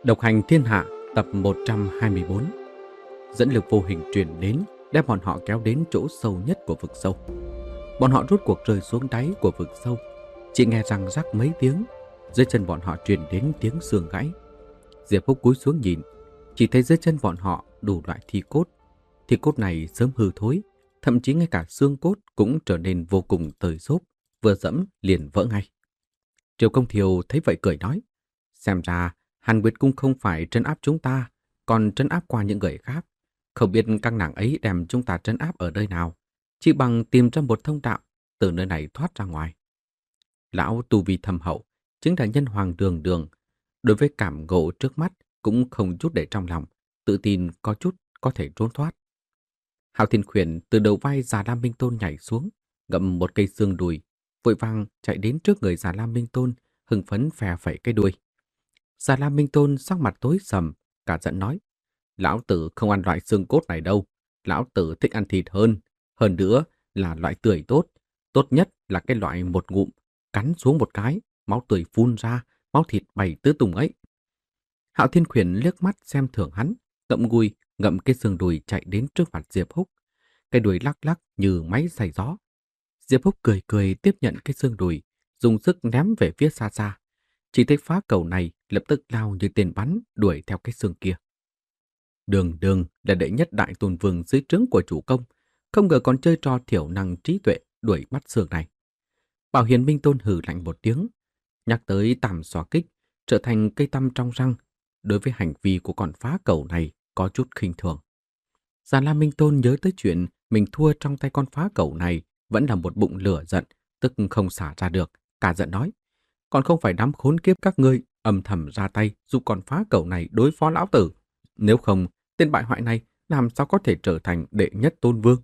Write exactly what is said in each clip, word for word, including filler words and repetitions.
Độc hành thiên hạ tập một trăm hai mươi bốn. Dẫn lực vô hình truyền đến, đem bọn họ kéo đến chỗ sâu nhất của vực sâu. Bọn họ rốt cuộc rơi xuống đáy của vực sâu. Chỉ nghe răng rắc mấy tiếng, dưới chân bọn họ truyền đến tiếng xương gãy. Diệp Húc cúi xuống nhìn, chỉ thấy dưới chân bọn họ đủ loại thi cốt. Thi cốt này sớm hư thối, thậm chí ngay cả xương cốt cũng trở nên vô cùng tơi xốp, vừa dẫm liền vỡ ngay. Triều Công Thiều thấy vậy cười nói, xem ra Hàn Nguyệt Cung không phải trấn áp chúng ta, còn trấn áp qua những người khác. Không biết các nàng ấy đem chúng ta trấn áp ở nơi nào, chỉ bằng tìm ra một thông đạo từ nơi này thoát ra ngoài. Lão tu vi thâm hậu, chính là nhân hoàng đường đường. Đối với cảm ngộ trước mắt cũng không chút để trong lòng, tự tin có chút có thể trốn thoát. Hạo Thiên Khuyển từ đầu vai Già Lam Minh Tôn nhảy xuống, ngậm một cây xương đùi, vội vàng chạy đến trước người Già Lam Minh Tôn, hưng phấn phè phẩy cái đuôi. Già Lam Minh Tôn sắc mặt tối sầm, cả giận nói, lão tử không ăn loại xương cốt này đâu, lão tử thích ăn thịt hơn, hơn nữa là loại tươi tốt, tốt nhất là cái loại một ngụm, cắn xuống một cái, máu tươi phun ra, máu thịt bay tứ tung ấy. Hạo Thiên Khuyển liếc mắt xem thường hắn, ngậm ngùi ngậm cái xương đùi chạy đến trước mặt Diệp Húc, cái đuôi lắc lắc như máy xay gió. Diệp Húc cười cười tiếp nhận cái xương đùi, dùng sức ném về phía xa xa. Chỉ thấy phá cầu này lập tức lao như tên bắn đuổi theo cái xương kia. Đường Đường là đệ nhất đại tôn vương dưới trướng của chủ công, không ngờ còn chơi trò thiểu năng trí tuệ đuổi bắt xương này. Bảo Hiền Minh Tôn hừ lạnh một tiếng, nhắc tới tam xóa kích trở thành cây tăm trong răng, đối với hành vi của con phá cầu này có chút khinh thường. Già Lam Minh Tôn nhớ tới chuyện mình thua trong tay con phá cầu này, vẫn là một bụng lửa giận, tức không xả ra được, cả giận nói, còn không phải đám khốn kiếp các ngươi âm thầm ra tay giúp con phá cầu này đối phó lão tử. Nếu không, tên bại hoại này làm sao có thể trở thành đệ nhất tôn vương?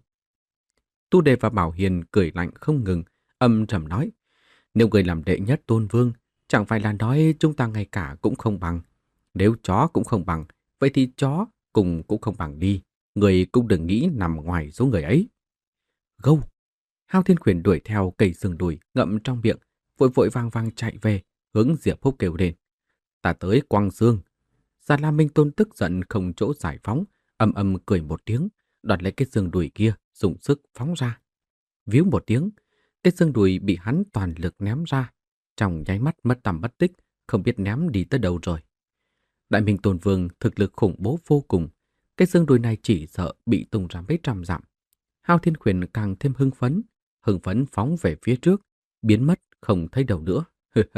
Tu Đề và Bảo Hiền cười lạnh không ngừng, âm trầm nói, nếu người làm đệ nhất tôn vương, chẳng phải là nói chúng ta ngay cả cũng không bằng. Nếu chó cũng không bằng, vậy thì chó cùng cũng không bằng đi. Người cũng đừng nghĩ nằm ngoài số người ấy. Gâu! Hao Thiên Khuyển đuổi theo cây xương đùi ngậm trong miệng, vội vội vàng vàng chạy về, hướng Diệp Húc kêu lên. Ta tới quăng xương. Già Lam Minh Tôn tức giận không chỗ giải phóng, âm âm cười một tiếng, đoạt lấy cái xương đùi kia, dùng sức phóng ra. Víu một tiếng, cái xương đùi bị hắn toàn lực ném ra, trong nháy mắt mất tầm mất tích, không biết ném đi tới đâu rồi. Đại Minh Tôn Vương thực lực khủng bố vô cùng, cái xương đùi này chỉ sợ bị tung ra mấy trăm dặm. Hao Thiên Khuyển càng thêm hưng phấn, hưng phấn phóng về phía trước, biến mất không thấy đâu nữa.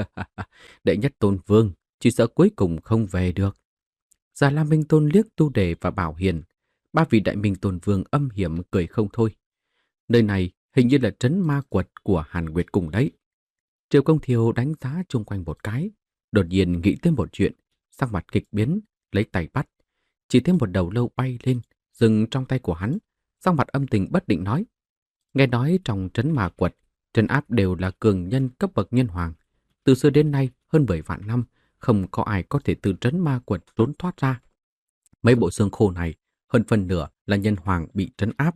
Đệ nhất Tôn Vương, chỉ sợ cuối cùng không về được. Già Lam Minh Tôn liếc Tu Đề và Bảo Hiền, ba vị Đại Minh Tôn Vương âm hiểm cười không thôi. Nơi này hình như là trấn ma quật của Hàn Nguyệt Cung đấy. Triều Công Thiều đánh giá chung quanh một cái, đột nhiên nghĩ tới một chuyện, sắc mặt kịch biến, lấy tay bắt. Chỉ thấy một đầu lâu bay lên, dừng trong tay của hắn, sắc mặt âm tình bất định nói. Nghe nói trong trấn ma quật, trấn áp đều là cường nhân cấp bậc nhân hoàng. Từ xưa đến nay, hơn bảy vạn năm, không có ai có thể từ trấn ma quật trốn thoát ra. Mấy bộ xương khô này, hơn phần nửa là nhân hoàng bị trấn áp.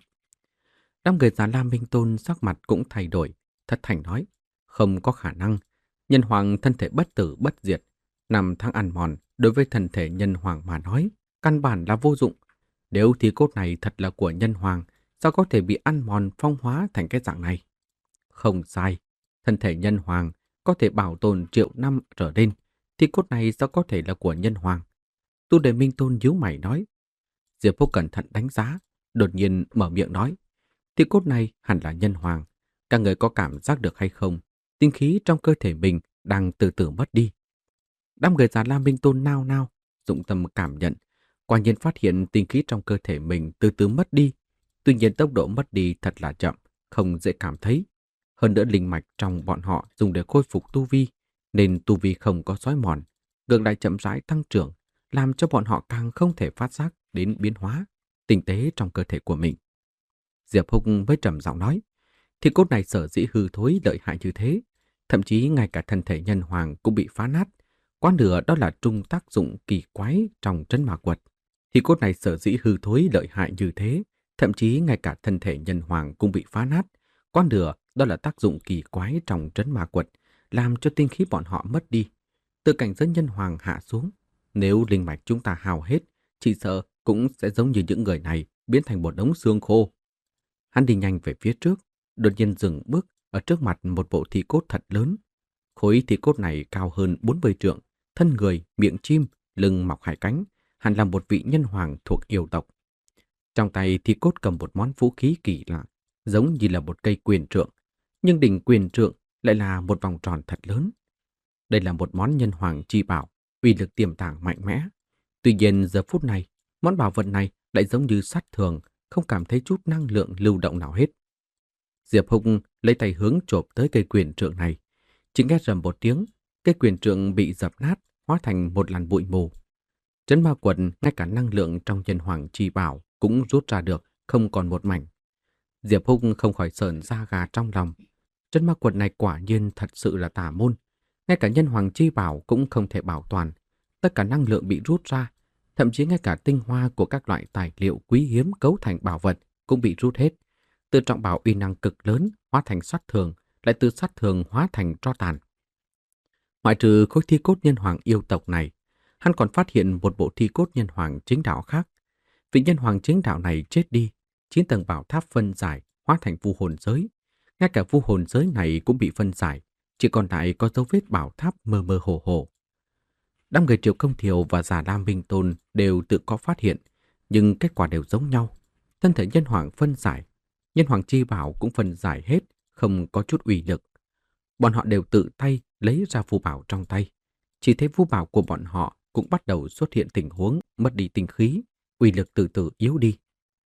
Đám người Già Lam Minh Tôn sắc mặt cũng thay đổi, thất thành nói, không có khả năng. Nhân hoàng thân thể bất tử bất diệt, năm tháng ăn mòn đối với thân thể nhân hoàng mà nói, căn bản là vô dụng. Nếu thi cốt này thật là của nhân hoàng, sao có thể bị ăn mòn phong hóa thành cái dạng này? Không sai, thân thể nhân hoàng có thể bảo tồn triệu năm trở lên, thi cốt này sao có thể là của nhân hoàng? Tu Đề Minh Tôn nhíu mày nói. Diệp Húc cẩn thận đánh giá, đột nhiên mở miệng nói, thi cốt này hẳn là nhân hoàng. Các người có cảm giác được hay không? Tinh khí trong cơ thể mình đang từ từ mất đi. Đám người Già Lam Minh Tôn nao nao, dụng tâm cảm nhận, quả nhiên phát hiện tinh khí trong cơ thể mình từ từ mất đi. Tuy nhiên tốc độ mất đi thật là chậm, không dễ cảm thấy. Hơn nữa linh mạch trong bọn họ dùng để khôi phục tu vi, nên tu vi không có xói mòn, ngược lại chậm rãi tăng trưởng, làm cho bọn họ càng không thể phát giác đến biến hóa, tinh tế trong cơ thể của mình. Diệp Húc mới trầm giọng nói, thi cốt này sở dĩ hư thối lợi hại như thế, thậm chí ngay cả thân thể nhân hoàng cũng bị phá nát, quá nửa đó là trung tác dụng kỳ quái trong trấn ma quật. Thi cốt này sở dĩ hư thối lợi hại như thế, thậm chí ngay cả thân thể nhân hoàng cũng bị phá nát, quá nửa đó là tác dụng kỳ quái trong trấn ma quật, làm cho tinh khí bọn họ mất đi, từ cảnh giới nhân hoàng hạ xuống. Nếu linh mạch chúng ta hao hết, chỉ sợ cũng sẽ giống như những người này, biến thành một đống xương khô. Hắn đi nhanh về phía trước, đột nhiên dừng bước ở trước mặt một bộ thi cốt thật lớn. Khối thi cốt này cao hơn bốn mươi trượng, thân người, miệng chim, lưng mọc hai cánh, hẳn là một vị nhân hoàng thuộc yêu tộc. Trong tay thi cốt cầm một món vũ khí kỳ lạ, giống như là một cây quyền trượng, nhưng đỉnh quyền trượng lại là một vòng tròn thật lớn. Đây là một món nhân hoàng chi bảo, uy lực tiềm tàng mạnh mẽ. Tuy nhiên giờ phút này, món bảo vật này lại giống như sắt thường, không cảm thấy chút năng lượng lưu động nào hết. Diệp Hùng lấy tay hướng chộp tới cây quyền trượng này. Chỉ nghe rầm một tiếng, cây quyền trượng bị dập nát, hóa thành một làn bụi mù. Trấn ma quật ngay cả năng lượng trong nhân hoàng chi bảo cũng rút ra được, không còn một mảnh. Diệp Hùng không khỏi sởn da gà trong lòng. Trấn ma quật này quả nhiên thật sự là tà môn. Ngay cả nhân hoàng chi bảo cũng không thể bảo toàn. Tất cả năng lượng bị rút ra, thậm chí ngay cả tinh hoa của các loại tài liệu quý hiếm cấu thành bảo vật cũng bị rút hết. Từ trọng bảo uy năng cực lớn hóa thành sắt thường, lại từ sắt thường hóa thành tro tàn. Ngoại trừ khối thi cốt nhân hoàng yêu tộc này, hắn còn phát hiện một bộ thi cốt nhân hoàng chính đạo khác. Vị nhân hoàng chính đạo này chết đi, chín tầng bảo tháp phân giải hóa thành vu hồn giới. Ngay cả vu hồn giới này cũng bị phân giải, chỉ còn lại có dấu vết bảo tháp mơ mơ hồ hồ. Đám người Triệu Công Thiều và Già Lam Minh Tôn đều tự có phát hiện, nhưng kết quả đều giống nhau. Thân thể nhân hoàng phân giải, nhân hoàng chi bảo cũng phân giải hết, không có chút uy lực. Bọn họ đều tự tay lấy ra phù bảo trong tay. Chỉ thấy phù bảo của bọn họ cũng bắt đầu xuất hiện tình huống mất đi tinh khí, uy lực từ từ yếu đi.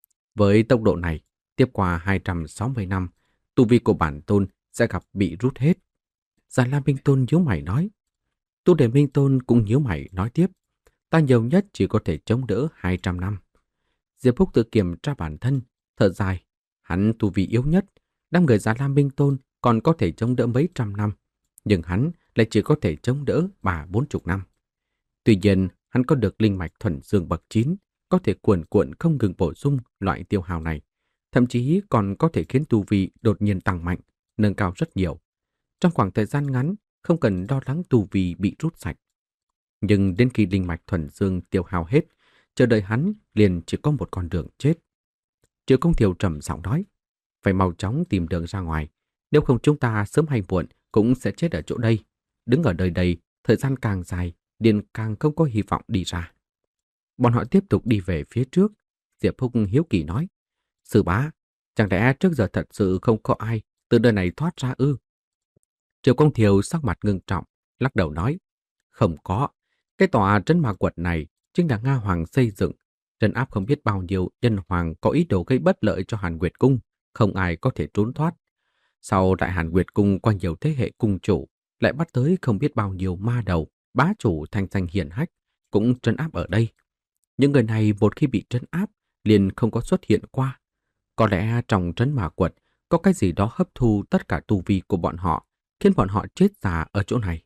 Với tốc độ này, tiếp qua hai trăm sáu mươi năm, tu vi của bản tôn sẽ gặp bị rút hết. Già Lam Minh Tôn nhíu mày nói. Tu Đề Minh Tôn cũng nhíu mày nói tiếp. Ta nhiều nhất chỉ có thể chống đỡ hai trăm năm. Diệp Húc tự kiểm tra bản thân, thở dài. Hắn tu vi yếu nhất, đám người Già Lam Minh Tôn còn có thể chống đỡ mấy trăm năm, nhưng hắn lại chỉ có thể chống đỡ ba bốn chục năm. Tuy nhiên, hắn có được linh mạch thuần dương bậc chín, có thể cuồn cuộn không ngừng bổ sung loại tiêu hao này, thậm chí còn có thể khiến tu vi đột nhiên tăng mạnh, nâng cao rất nhiều. Trong khoảng thời gian ngắn, không cần lo lắng tu vi bị rút sạch. Nhưng đến khi linh mạch thuần dương tiêu hao hết, chờ đợi hắn liền chỉ có một con đường chết. Triệu Công Thiều trầm giọng nói, phải mau chóng tìm đường ra ngoài, nếu không chúng ta sớm hay muộn cũng sẽ chết ở chỗ đây. Đứng ở đời đây, thời gian càng dài, liền càng không có hy vọng đi ra. Bọn họ tiếp tục đi về phía trước. Diệp Húc hiếu kỳ nói, sư bá, chẳng lẽ trước giờ thật sự không có ai từ nơi này thoát ra ư? Triệu Công Thiều sắc mặt ngưng trọng, lắc đầu nói, không có. Cái tòa trấn ma quật này chính là Nga Hoàng xây dựng, trấn áp không biết bao nhiêu nhân hoàng có ý đồ gây bất lợi cho Hàn Nguyệt Cung, không ai có thể trốn thoát. Sau đại Hàn Nguyệt Cung qua nhiều thế hệ cung chủ, lại bắt tới không biết bao nhiêu ma đầu, bá chủ thanh danh hiển hách, cũng trấn áp ở đây. Những người này một khi bị trấn áp, liền không có xuất hiện qua. Có lẽ trong trấn ma quật có cái gì đó hấp thu tất cả tu vi của bọn họ, khiến bọn họ chết già ở chỗ này.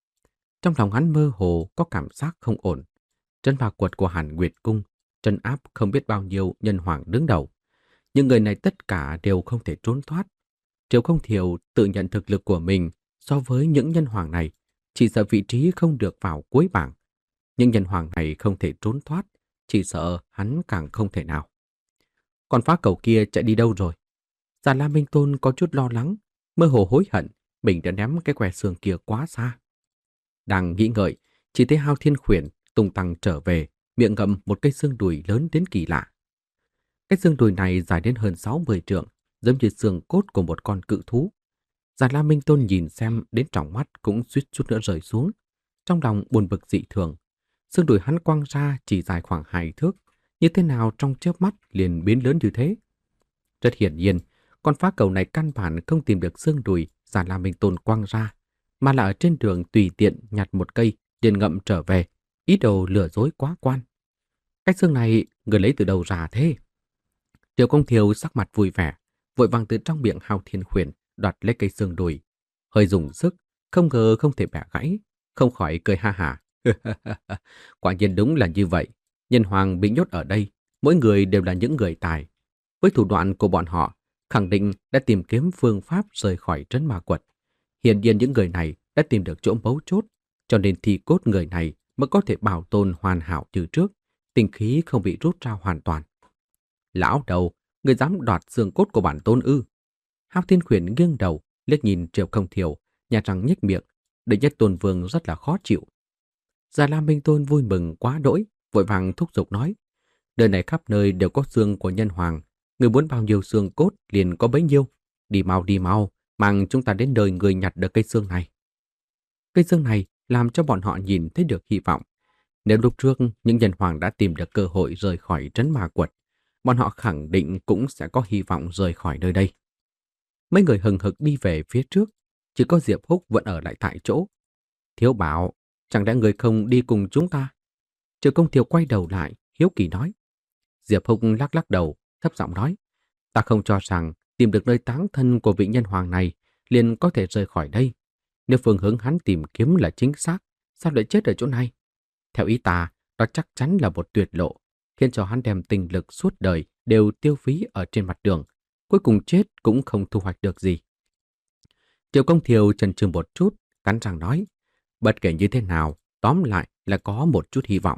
Trong lòng hắn mơ hồ có cảm giác không ổn. Trấn ma quật của Hàn Nguyệt Cung trấn áp không biết bao nhiêu nhân hoàng đứng đầu. Những người này tất cả đều không thể trốn thoát. Triệu Công Thiều tự nhận thực lực của mình so với những nhân hoàng này, chỉ sợ vị trí không được vào cuối bảng. Những nhân hoàng này không thể trốn thoát, chỉ sợ hắn càng không thể nào. Còn phá cầu kia chạy đi đâu rồi? Già Lam Minh Tôn có chút lo lắng, mơ hồ hối hận mình đã ném cái que xương kia quá xa. Đang nghĩ ngợi, chỉ thấy Hao Thiên Khuyển tung tăng trở về, miệng ngậm một cây xương đùi lớn đến kỳ lạ. Cái xương đùi này dài đến hơn sáu mươi trượng, giống như xương cốt của một con cự thú. Già Lam Minh Tôn nhìn xem đến tròng mắt cũng suýt chút nữa rơi xuống, trong lòng buồn bực dị thường. Xương đùi hắn quăng ra chỉ dài khoảng hai thước, như thế nào trong chớp mắt liền biến lớn như thế? Rất hiển nhiên, con phá cầu này căn bản không tìm được xương đùi Già Lam Minh Tôn quăng ra, mà là ở trên đường tùy tiện nhặt một cây liền ngậm trở về, ý đồ lừa dối quá quan. Cái xương này người lấy từ đâu ra thế? Triệu Công Thiều sắc mặt vui vẻ, vội vàng từ trong miệng Hao Thiên Khuyển đoạt lấy cây xương đùi, hơi dùng sức, không ngờ không thể bẻ gãy, không khỏi cười ha hả. Quả nhiên đúng là như vậy, nhân hoàng bị nhốt ở đây, mỗi người đều là những người tài. Với thủ đoạn của bọn họ, khẳng định đã tìm kiếm phương pháp rời khỏi trấn ma quật. Hiển nhiên những người này đã tìm được chỗ mấu chốt, cho nên thi cốt người này mới có thể bảo tồn hoàn hảo như trước, tinh khí không bị rút ra hoàn toàn. Lão đầu, người dám đoạt xương cốt của bản tôn ư? Hao Thiên Khuyển nghiêng đầu, liếc nhìn Triệu Không Thiểu, nhà răng nhếch miệng, để Nhất Tôn Vương rất là khó chịu. Già Lam Minh Tôn vui mừng quá đỗi, vội vàng thúc giục nói: Đời này khắp nơi đều có xương của nhân hoàng, người muốn bao nhiêu xương cốt liền có bấy nhiêu. Đi mau đi mau, mang chúng ta đến đời người nhặt được cây xương này. Cây xương này làm cho bọn họ nhìn thấy được hy vọng. Nếu lúc trước những nhân hoàng đã tìm được cơ hội rời khỏi trấn ma quật, bọn họ khẳng định cũng sẽ có hy vọng rời khỏi nơi đây. Mấy người hừng hực đi về phía trước, chỉ có Diệp Húc vẫn ở lại tại chỗ. Thiếu Bảo, chẳng lẽ người không đi cùng chúng ta? Triệu Công Thiều quay đầu lại, hiếu kỳ nói. Diệp Húc lắc lắc đầu, thấp giọng nói: Ta không cho rằng tìm được nơi táng thân của vị nhân hoàng này liền có thể rời khỏi đây. Nếu phương hướng hắn tìm kiếm là chính xác, sao lại chết ở chỗ này? Theo ý ta, đó chắc chắn là một tuyệt lộ, khiến cho hắn đem tình lực suốt đời đều tiêu phí ở trên mặt đường, cuối cùng chết cũng không thu hoạch được gì. Triệu Công Thiều chần chừ một chút, cắn răng nói: Bất kể như thế nào, tóm lại là có một chút hy vọng.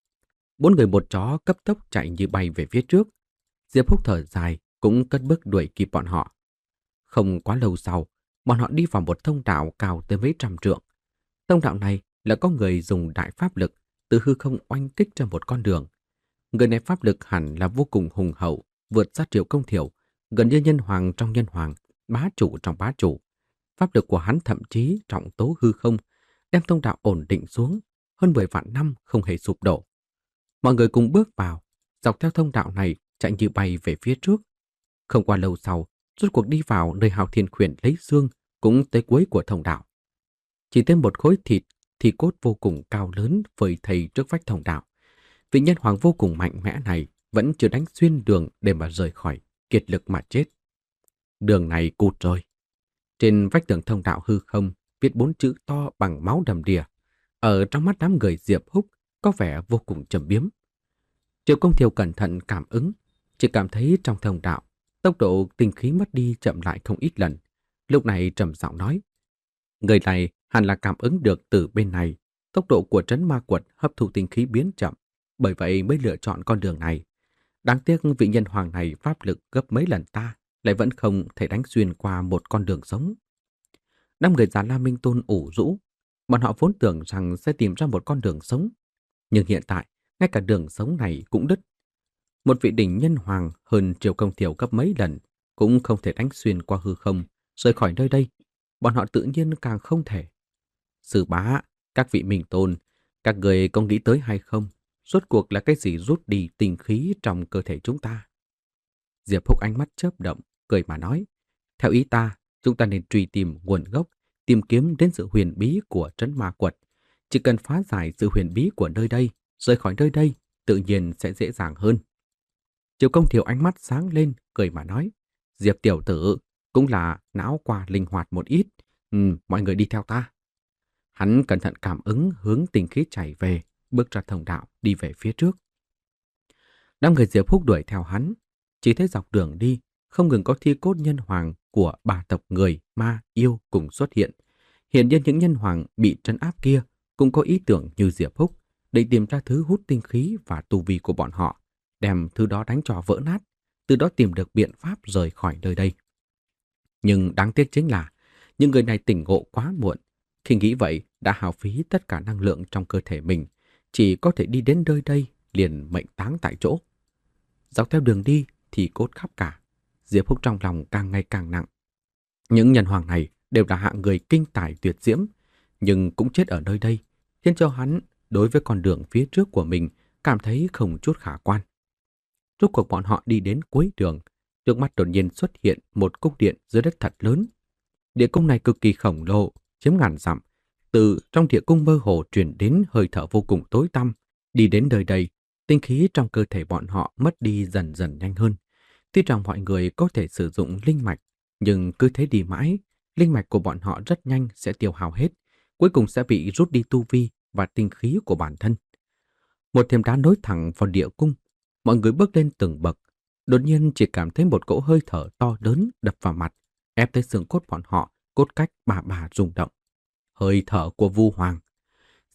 Bốn người một chó cấp tốc chạy như bay về phía trước. Diệp Húc thở dài, cũng cất bước đuổi kịp bọn họ. Không quá lâu sau, bọn họ đi vào một thông đạo cao tới mấy trăm trượng. Thông đạo này là có người dùng đại pháp lực từ hư không oanh kích ra một con đường. Người này pháp lực hẳn là vô cùng hùng hậu, vượt xa Triệu Công Thiểu, gần như nhân hoàng trong nhân hoàng, bá chủ trong bá chủ. Pháp lực của hắn thậm chí trọng tố hư không, đem thông đạo ổn định xuống, hơn mười vạn năm không hề sụp đổ. Mọi người cùng bước vào, dọc theo thông đạo này chạy như bay về phía trước. Không qua lâu sau, rốt cuộc đi vào nơi Hao Thiên Khuyển lấy xương, cũng tới cuối của thông đạo. Chỉ thêm một khối thịt, thì cốt vô cùng cao lớn phơi thây trước vách thông đạo. Vị nhân hoàng vô cùng mạnh mẽ này vẫn chưa đánh xuyên đường để mà rời khỏi, kiệt lực mà chết. Đường này cụt rồi. Trên vách tường thông đạo hư không viết bốn chữ to bằng máu đầm đìa. Ở trong mắt đám người Diệp Húc có vẻ vô cùng trầm biếm. Triệu Công Thiều cẩn thận cảm ứng, chỉ cảm thấy trong thông đạo tốc độ tinh khí mất đi chậm lại không ít lần. Lúc này trầm giọng nói: Người này hẳn là cảm ứng được từ bên này, tốc độ của trấn ma quật hấp thụ tinh khí biến chậm, bởi vậy mới lựa chọn con đường này. Đáng tiếc vị nhân hoàng này pháp lực gấp mấy lần ta, lại vẫn không thể đánh xuyên qua một con đường sống. Năm người Già Lam Minh Tôn ủ rũ, bọn họ vốn tưởng rằng sẽ tìm ra một con đường sống, nhưng hiện tại ngay cả đường sống này cũng đứt. Một vị đỉnh nhân hoàng hơn Triệu Công Thiểu gấp mấy lần cũng không thể đánh xuyên qua hư không, rời khỏi nơi đây. Bọn họ tự nhiên càng không thể. Sư bá, các vị Minh Tôn, các người có nghĩ tới hay không? Rốt cuộc là cái gì rút đi tinh khí trong cơ thể chúng ta? Diệp Húc ánh mắt chớp động, cười mà nói: Theo ý ta, chúng ta nên truy tìm nguồn gốc, tìm kiếm đến sự huyền bí của trấn ma quật. Chỉ cần phá giải sự huyền bí của nơi đây, rời khỏi nơi đây, tự nhiên sẽ dễ dàng hơn. Triệu Công Thiểu ánh mắt sáng lên, cười mà nói: Diệp tiểu tử, cũng là não qua linh hoạt một ít. Ừ, mọi người đi theo ta. Hắn cẩn thận cảm ứng hướng tinh khí chảy về, bước ra thông đạo, đi về phía trước. Đám người Diệp Húc đuổi theo hắn, chỉ thấy dọc đường đi, không ngừng có thi cốt nhân hoàng của ba tộc người, ma, yêu cùng xuất hiện. Hiện nhiên những nhân hoàng bị trấn áp kia cũng có ý tưởng như Diệp Húc, để tìm ra thứ hút tinh khí và tu vi của bọn họ, đem thứ đó đánh cho vỡ nát, từ đó tìm được biện pháp rời khỏi nơi đây. Nhưng đáng tiếc chính là, những người này tỉnh ngộ quá muộn. Khi nghĩ vậy, đã hao phí tất cả năng lượng trong cơ thể mình, chỉ có thể đi đến nơi đây, liền mệnh táng tại chỗ. Dọc theo đường đi thì cốt khắp cả, Diệp Húc trong lòng càng ngày càng nặng. Những nhân hoàng này đều là hạng người kinh tài tuyệt diễm, nhưng cũng chết ở nơi đây, khiến cho hắn đối với con đường phía trước của mình cảm thấy không chút khả quan. Rốt cuộc bọn họ đi đến cuối đường, trước mắt đột nhiên xuất hiện một cung điện dưới đất thật lớn. Địa cung này cực kỳ khổng lồ, chiếm ngàn dặm. Từ trong địa cung mơ hồ truyền đến hơi thở vô cùng tối tăm. Đi đến nơi đây, tinh khí trong cơ thể bọn họ mất đi dần dần nhanh hơn. Tuy rằng mọi người có thể sử dụng linh mạch, nhưng cứ thế đi mãi, linh mạch của bọn họ rất nhanh sẽ tiêu hao hết, cuối cùng sẽ bị rút đi tu vi và tinh khí của bản thân. Một thềm đá nối thẳng vào địa cung, mọi người bước lên từng bậc, đột nhiên chỉ cảm thấy một cỗ hơi thở to lớn đập vào mặt, ép tới xương cốt bọn họ, cốt cách bà bà rung động. Hơi thở của Vu Hoàng.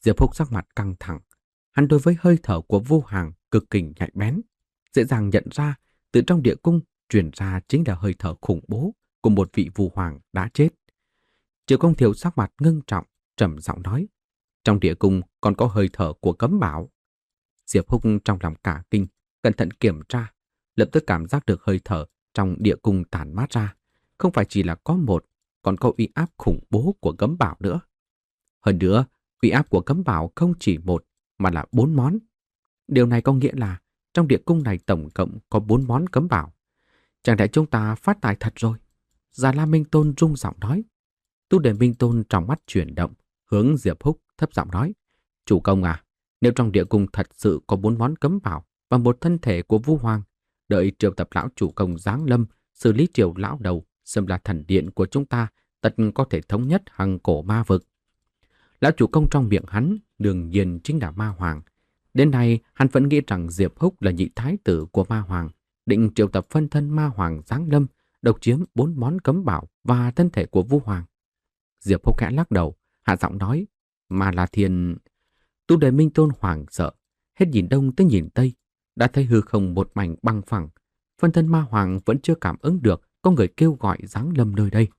Diệp Húc sắc mặt căng thẳng. Hắn đối với hơi thở của Vu Hàng cực kỳ nhạy bén, dễ dàng nhận ra từ trong địa cung truyền ra chính là hơi thở khủng bố của một vị Vu Hoàng đã chết. Triệu Công Thiệu sắc mặt ngưng trọng, trầm giọng nói: trong địa cung còn có hơi thở của cấm bảo. Diệp Húc trong lòng cả kinh, cẩn thận kiểm tra, lập tức cảm giác được hơi thở trong địa cung tản mát ra, không phải chỉ là có một, còn có uy áp khủng bố của cấm bảo nữa. Hơn nữa, uy áp của cấm bảo không chỉ một mà là bốn món. Điều này có nghĩa là trong địa cung này tổng cộng có bốn món cấm bảo. Chẳng lẽ chúng ta phát tài thật rồi? Già La Minh Tôn rung giọng nói. Tu Đề Minh Tôn trong mắt chuyển động, hướng Diệp Húc thấp giọng nói: chủ công à, nếu trong địa cung thật sự có bốn món cấm bảo và một thân thể của Vu Hoàng, đợi triệu tập lão chủ công giáng lâm, xử lý triều lão đầu, xâm la thần điện của chúng ta, tất có thể thống nhất hằng cổ ma vực. Lão chủ công trong miệng hắn đương nhiên chính là Ma Hoàng. Đến nay hắn vẫn nghĩ rằng Diệp Húc là nhị thái tử của Ma Hoàng, định triệu tập phân thân Ma Hoàng giáng lâm, độc chiếm bốn món cấm bảo và thân thể của Vu Hoàng. Diệp Húc khẽ lắc đầu, hạ giọng nói: mà là thiên. Tu Đề Minh Tôn hoảng sợ, hết nhìn đông tới nhìn tây, đã thấy hư không một mảnh băng phẳng. Phân thân Ma Hoàng vẫn chưa cảm ứng được có người kêu gọi giáng lâm nơi đây.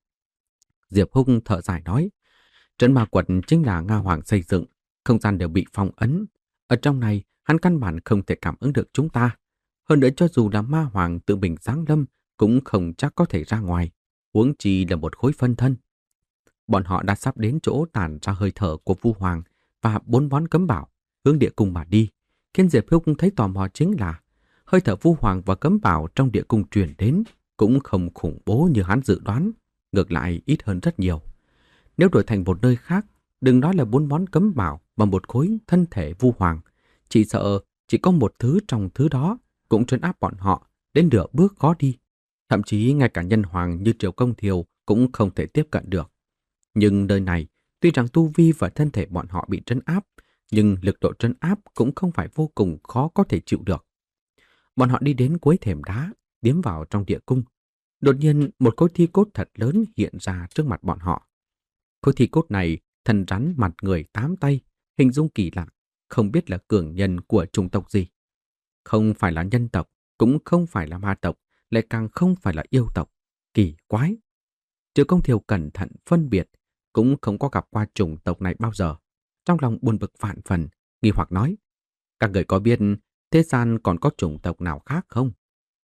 Diệp Húc thở dài nói: trấn ma quật chính là Nga Hoàng xây dựng, không gian đều bị phong ấn. Ở trong này, hắn căn bản không thể cảm ứng được chúng ta. Hơn nữa, cho dù là Ma Hoàng tự mình giáng lâm, cũng không chắc có thể ra ngoài, huống chi là một khối phân thân. Bọn họ đã sắp đến chỗ tản ra hơi thở của Vu Hoàng và bốn món cấm bảo, hướng địa cung mà đi. Khiến Diệp Húc thấy tò mò chính là hơi thở Vu Hoàng và cấm bảo trong địa cung truyền đến cũng không khủng bố như hắn dự đoán, ngược lại ít hơn rất nhiều. Nếu đổi thành một nơi khác, đừng nói là bốn món cấm bảo và một khối thân thể Vu Hoàng, chỉ sợ chỉ có một thứ trong thứ đó cũng trấn áp bọn họ đến nửa bước khó đi. Thậm chí ngay cả nhân hoàng như Triệu Công Thiều cũng không thể tiếp cận được. Nhưng nơi này, tuy rằng tu vi và thân thể bọn họ bị trấn áp, nhưng lực độ trấn áp cũng không phải vô cùng khó có thể chịu được. Bọn họ đi đến cuối thềm đá, tiến vào trong địa cung. Đột nhiên một khối thi cốt thật lớn hiện ra trước mặt bọn họ. Khối thi cốt này thân rắn mặt người tám tay, hình dung kỳ lạ, không biết là cường nhân của chủng tộc gì. Không phải là nhân tộc, cũng không phải là ma tộc, lại càng không phải là yêu tộc. Kỳ quái! Triệu Công Thiều cẩn thận phân biệt, cũng không có gặp qua chủng tộc này bao giờ. Trong lòng buồn bực vạn phần, nghi hoặc nói: các người có biết thế gian còn có chủng tộc nào khác không?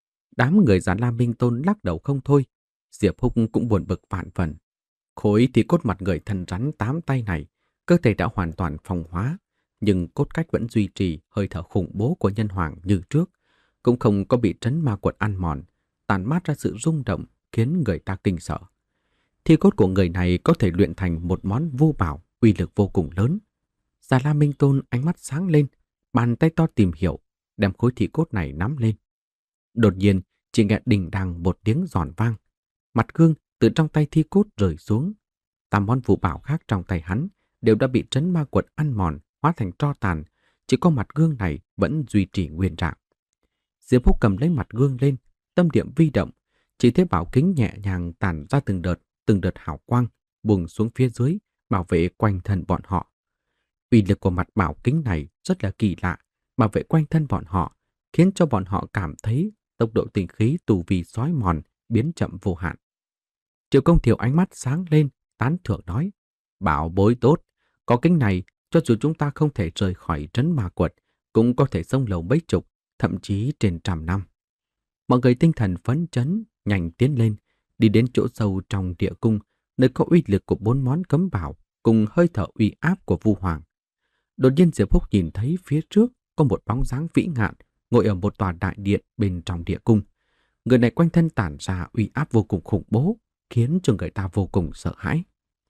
Đám người Già La Minh Tôn lắc đầu không thôi. Diệp Húc cũng buồn bực vạn phần. Khối thì cốt mặt người thân rắn tám tay này, cơ thể đã hoàn toàn phong hóa, nhưng cốt cách vẫn duy trì hơi thở khủng bố của nhân hoàng như trước, cũng không có bị trấn ma quật ăn mòn, tàn mát ra sự rung động khiến người ta kinh sợ. Thi cốt của người này có thể luyện thành một món vô bảo, uy lực vô cùng lớn. Già La Minh Tôn ánh mắt sáng lên, bàn tay to tìm hiểu, đem khối thi cốt này nắm lên. Đột nhiên, chỉ nghe đình đàng một tiếng giòn vang. Mặt gương từ trong tay thi cốt rơi xuống. Tám món phù bảo khác trong tay hắn đều đã bị trấn ma quật ăn mòn, hóa thành tro tàn. Chỉ có mặt gương này vẫn duy trì nguyên trạng. Diệp Húc cầm lấy mặt gương lên, tâm niệm vi động, chỉ thấy bảo kính nhẹ nhàng tản ra từng đợt, từng đợt hào quang, buông xuống phía dưới, bảo vệ quanh thân bọn họ. Uy lực của mặt bảo kính này rất là kỳ lạ, bảo vệ quanh thân bọn họ, khiến cho bọn họ cảm thấy tốc độ tinh khí tù vi xói mòn, biến chậm vô hạn. Triệu Công Thiều ánh mắt sáng lên, tán thưởng nói: bảo bối tốt, có kính này, cho dù chúng ta không thể rời khỏi trấn ma quật, cũng có thể xông lầu mấy chục, thậm chí trên trăm năm. Mọi người tinh thần phấn chấn, nhanh tiến lên, đi đến chỗ sâu trong địa cung, nơi có uy lực của bốn món cấm bảo cùng hơi thở uy áp của Vu Hoàng. Đột nhiên Diệp Húc nhìn thấy phía trước có một bóng dáng vĩ ngạn ngồi ở một tòa đại điện bên trong địa cung. Người này quanh thân tản ra uy áp vô cùng khủng bố, khiến cho người ta vô cùng sợ hãi.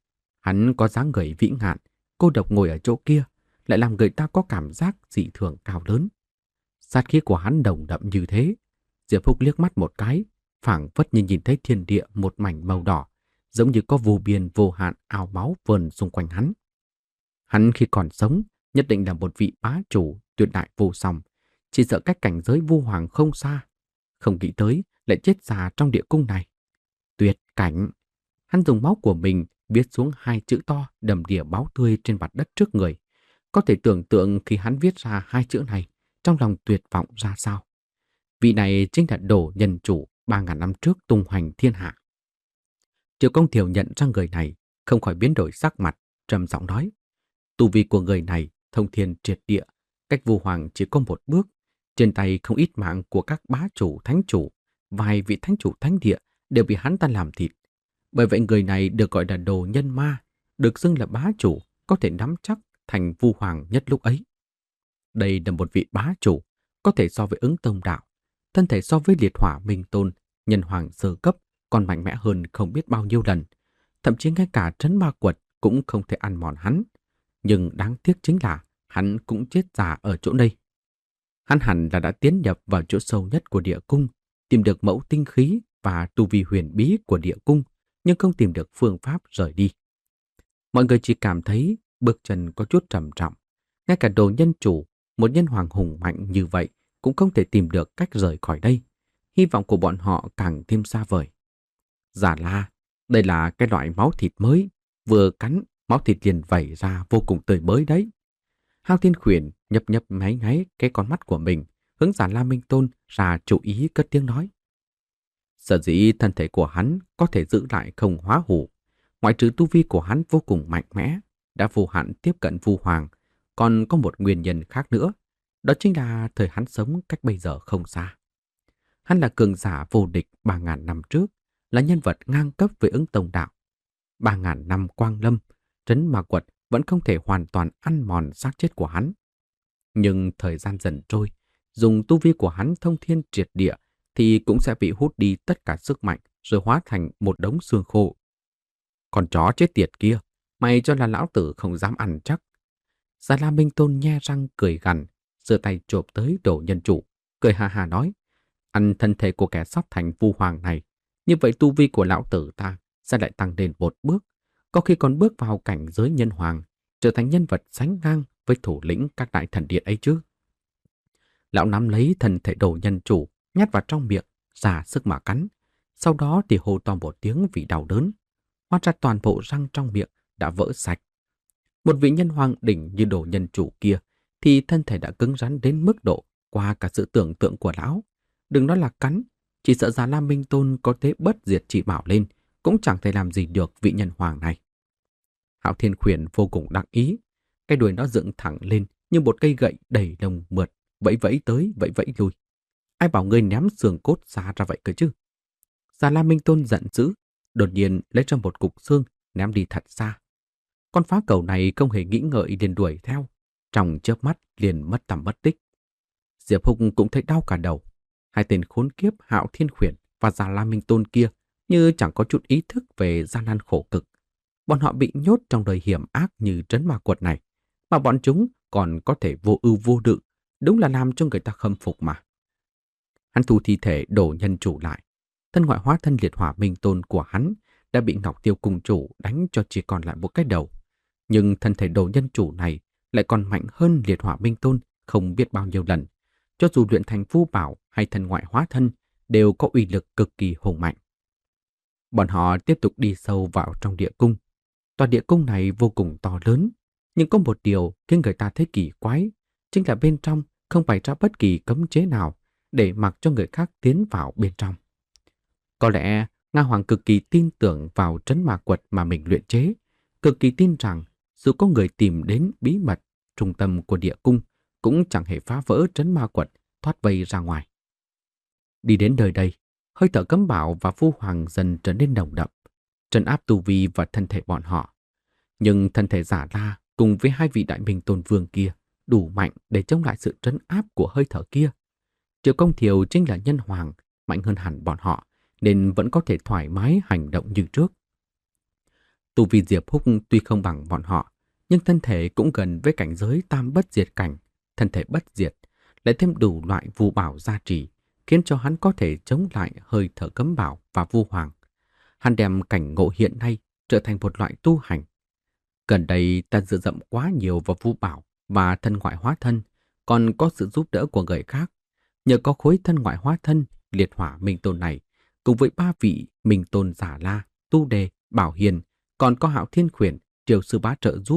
Hắn có dáng người vĩ ngạn, cô độc ngồi ở chỗ kia, lại làm người ta có cảm giác dị thường cao lớn. Sát khí của hắn đồng đậm như thế, Diệp Húc liếc mắt một cái, phảng phất như nhìn thấy thiên địa một mảnh màu đỏ, giống như có vô biên vô hạn ao máu vờn xung quanh hắn. Hắn khi còn sống, nhất định là một vị bá chủ tuyệt đại vô song, chỉ sợ cách cảnh giới Vu Hoàng không xa. Không nghĩ tới lại chết già trong địa cung này. Tuyệt cảnh! Hắn dùng máu của mình viết xuống hai chữ to đầm đìa máu tươi trên mặt đất trước người. Có thể tưởng tượng khi hắn viết ra hai chữ này, trong lòng tuyệt vọng ra sao. Vị này chính là Đổ Nhân Chủ ba ngàn năm trước tung hoành thiên hạ. Triệu Công Thiều nhận ra người này, không khỏi biến đổi sắc mặt, trầm giọng nói: tu vi của người này thông thiên triệt địa, cách Vu Hoàng chỉ có một bước, trên tay không ít mạng của các bá chủ thánh chủ, vài vị thánh chủ thánh địa đều bị hắn ta làm thịt. Bởi vậy người này được gọi là Đồ Nhân Ma, được xưng là bá chủ, có thể nắm chắc thành Vu Hoàng nhất lúc ấy. Đây là một vị bá chủ, có thể so với Ứng Tông Đạo, thân thể so với Liệt Hỏa Minh Tôn, Nhân Hoàng sơ cấp còn mạnh mẽ hơn không biết bao nhiêu lần. Thậm chí ngay cả Trấn Ma Quật cũng không thể ăn mòn hắn. Nhưng đáng tiếc chính là hắn cũng chết già ở chỗ đây. Hắn hẳn là đã tiến nhập vào chỗ sâu nhất của địa cung, tìm được mẫu tinh khí và tu vi huyền bí của địa cung, nhưng không tìm được phương pháp rời đi. Mọi người chỉ cảm thấy bước chân có chút trầm trọng. Ngay cả Đồ Nhân Chủ, một nhân hoàng hùng mạnh như vậy, cũng không thể tìm được cách rời khỏi đây. Hy vọng của bọn họ càng thêm xa vời. Giả La, đây là cái loại máu thịt mới, vừa cắn, máu thịt liền vẩy ra vô cùng tươi mới đấy. Hao Thiên Khuyển nhập nhập nháy nháy cái con mắt của mình, hướng Giả La Minh Tôn ra chú ý cất tiếng nói. Sở dĩ thân thể của hắn có thể giữ lại không hóa hủ, ngoại trừ tu vi của hắn vô cùng mạnh mẽ, đã vô hạn tiếp cận Vu Hoàng, còn có một nguyên nhân khác nữa, đó chính là thời hắn sống cách bây giờ không xa. Hắn là cường giả vô địch ba ngàn năm trước, là nhân vật ngang cấp với Ứng Tông Đạo. Ba ngàn năm quang lâm, Trấn Ma Quật vẫn không thể hoàn toàn ăn mòn xác chết của hắn. Nhưng thời gian dần trôi, dùng tu vi của hắn thông thiên triệt địa thì cũng sẽ bị hút đi tất cả sức mạnh rồi hóa thành một đống xương khô. Con chó chết tiệt kia, mày cho là lão tử không dám ăn chắc. Già La Minh Tôn nhe răng cười gằn, giơ tay chộp tới Đồ Nhân Chủ, cười ha ha nói: ăn thân thể của kẻ sắp thành Vu Hoàng này, như vậy tu vi của lão tử ta sẽ lại tăng lên một bước, có khi còn bước vào cảnh giới nhân hoàng, trở thành nhân vật sánh ngang với thủ lĩnh các đại thần điện ấy chứ. Lão nắm lấy thân thể Đồ Nhân Chủ, nhét vào trong miệng, ra sức mà cắn, sau đó thì hô to một tiếng vì đau đớn. Hóa ra toàn bộ răng trong miệng đã vỡ sạch. Một vị nhân hoàng đỉnh như Đồ Nhân Chủ kia thì thân thể đã cứng rắn đến mức độ qua cả sự tưởng tượng của lão. Đừng nói là cắn, chỉ sợ Già La Minh Tôn có thế bất diệt chỉ bảo lên cũng chẳng thể làm gì được vị nhân hoàng này. Hạo Thiên Khuyển vô cùng đắc ý, cái đuôi nó dựng thẳng lên như một cây gậy đầy lông mượt, vẫy vẫy tới vẫy vẫy lui. Ai bảo ngươi ném xương cốt xa ra vậy cơ chứ? Già La Minh Tôn giận dữ, đột nhiên lấy ra một cục xương ném đi thật xa. Con phá cầu này không hề nghĩ ngợi liền đuổi theo, trong chớp mắt liền mất tầm mất tích. Diệp Hùng cũng thấy đau cả đầu. Hai tên khốn kiếp Hạo Thiên Khuyển và Già La Minh Tôn kia như chẳng có chút ý thức về gian nan khổ cực. Bọn họ bị nhốt trong đời hiểm ác như Trấn Ma Quật này, mà bọn chúng còn có thể vô ưu vô đự, đúng là làm cho người ta khâm phục mà. Hắn thu thi thể Đồ Nhân Chủ lại. Thân ngoại hóa thân Liệt Hỏa Minh Tôn của hắn đã bị Ngọc Tiêu Cung Chủ đánh cho chỉ còn lại một cái đầu. Nhưng thân thể Đồ Nhân Chủ này lại còn mạnh hơn Liệt Hỏa Minh Tôn không biết bao nhiêu lần. Cho dù luyện thành Vu Bảo hay thân ngoại hóa thân đều có uy lực cực kỳ hùng mạnh. Bọn họ tiếp tục đi sâu vào trong địa cung. Tòa địa cung này vô cùng to lớn, nhưng có một điều khiến người ta thấy kỳ quái, chính là bên trong không bày ra bất kỳ cấm chế nào để mặc cho người khác tiến vào bên trong. Có lẽ Nga Hoàng cực kỳ tin tưởng vào Trấn Ma Quật mà mình luyện chế, cực kỳ tin rằng dù có người tìm đến bí mật trung tâm của địa cung cũng chẳng hề phá vỡ Trấn Ma Quật thoát vây ra ngoài. Đi đến nơi đây, hơi thở cấm bảo và Vu Hoàng dần trở nên nồng đậm, trấn áp tu vi và thân thể bọn họ. Nhưng thân thể Giả La cùng với hai vị Đại Minh Tôn Vương kia đủ mạnh để chống lại sự trấn áp của hơi thở kia. Triệu Công Thiều chính là nhân hoàng, mạnh hơn hẳn bọn họ, nên vẫn có thể thoải mái hành động như trước. Tu vi Diệp Húc tuy không bằng bọn họ, nhưng thân thể cũng gần với cảnh giới tam bất diệt cảnh, thân thể bất diệt, lại thêm đủ loại vu bảo gia trì, khiến cho hắn có thể chống lại hơi thở cấm bảo và Vu Hoàng. Hắn đem cảnh ngộ hiện nay trở thành một loại tu hành. Gần đây ta dựa dẫm quá nhiều vào Vu Bảo và thân ngoại hóa thân, còn có sự giúp đỡ của người khác. Nhờ có khối thân ngoại hóa thân Liệt Hỏa Minh Tôn này, cùng với ba vị Minh Tôn Giả La, Tu Đề, Bảo Hiền, còn có Hạo Thiên Khuyển, Triều Sư Bá trợ giúp,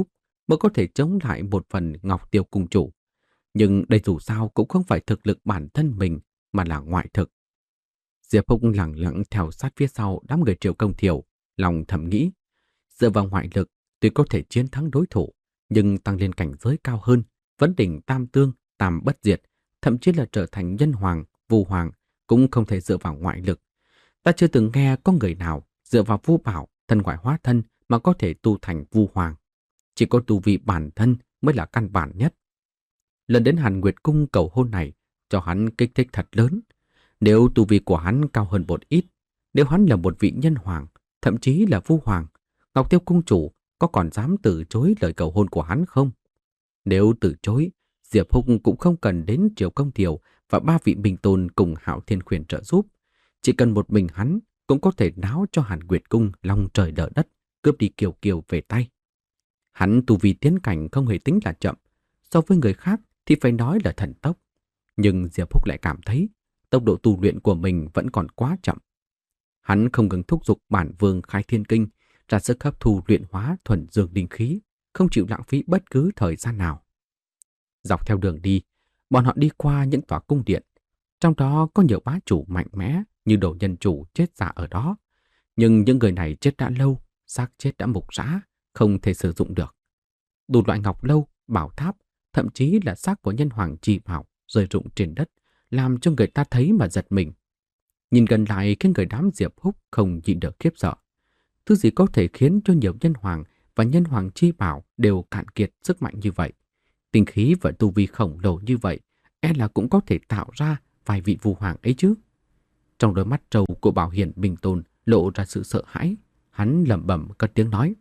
mới có thể chống lại một phần Ngọc Tiêu cung chủ. Nhưng đây dù sao cũng không phải thực lực bản thân mình mà là ngoại thực. Diệp Húc lẳng lặng theo sát phía sau đám người Triệu Công Thiểu, lòng thầm nghĩ. Dựa vào ngoại lực, tuy có thể chiến thắng đối thủ, nhưng tăng lên cảnh giới cao hơn, vấn đỉnh tam tương, tam bất diệt, thậm chí là trở thành nhân hoàng, vu hoàng, cũng không thể dựa vào ngoại lực. Ta chưa từng nghe có người nào dựa vào vu bảo, thân ngoại hóa thân mà có thể tu thành vu hoàng. Chỉ có tu vi bản thân mới là căn bản nhất. Lần đến Hàn Nguyệt Cung cầu hôn này cho hắn kích thích thật lớn. Nếu tu vi của hắn cao hơn một ít, nếu hắn là một vị nhân hoàng, thậm chí là vu hoàng, Ngọc Tiêu cung chủ có còn dám từ chối lời cầu hôn của hắn không? Nếu từ chối, Diệp Húc cũng không cần đến Triệu Công Thiểu và ba vị minh tôn cùng Hạo Thiên Khuyển trợ giúp. Chỉ cần một mình hắn cũng có thể náo cho Hàn Nguyệt Cung long trời lở đất, cướp đi Kiều Kiều về tay. Hắn tu vi tiến cảnh không hề tính là chậm, so với người khác thì phải nói là thần tốc. Nhưng Diệp Húc lại cảm thấy tốc độ tu luyện của mình vẫn còn quá chậm. Hắn không ngừng thúc giục bản vương khai thiên kinh, ra sức hấp thu luyện hóa thuần dương linh khí, không chịu lãng phí bất cứ thời gian nào. Dọc theo đường đi, bọn họ đi qua những tòa cung điện, trong đó có nhiều bá chủ mạnh mẽ như Đồ Nhân Chủ chết giả ở đó. Nhưng những người này chết đã lâu, xác chết đã mục rã, không thể sử dụng được. Đủ loại ngọc lâu, bảo tháp, thậm chí là xác của nhân hoàng Chi Bảo rơi rụng trên đất, làm cho người ta thấy mà giật mình. Nhìn gần lại khiến người đám Diệp Húc không nhịn được khiếp sợ. Thứ gì có thể khiến cho nhiều nhân hoàng và nhân hoàng Chi Bảo đều cạn kiệt sức mạnh như vậy? Tinh khí và tu vi khổng lồ như vậy, e là cũng có thể tạo ra vài vị vu hoàng ấy chứ. Trong đôi mắt trâu của Bảo Hiển Bình Tôn lộ ra sự sợ hãi, hắn lẩm bẩm cất tiếng nói.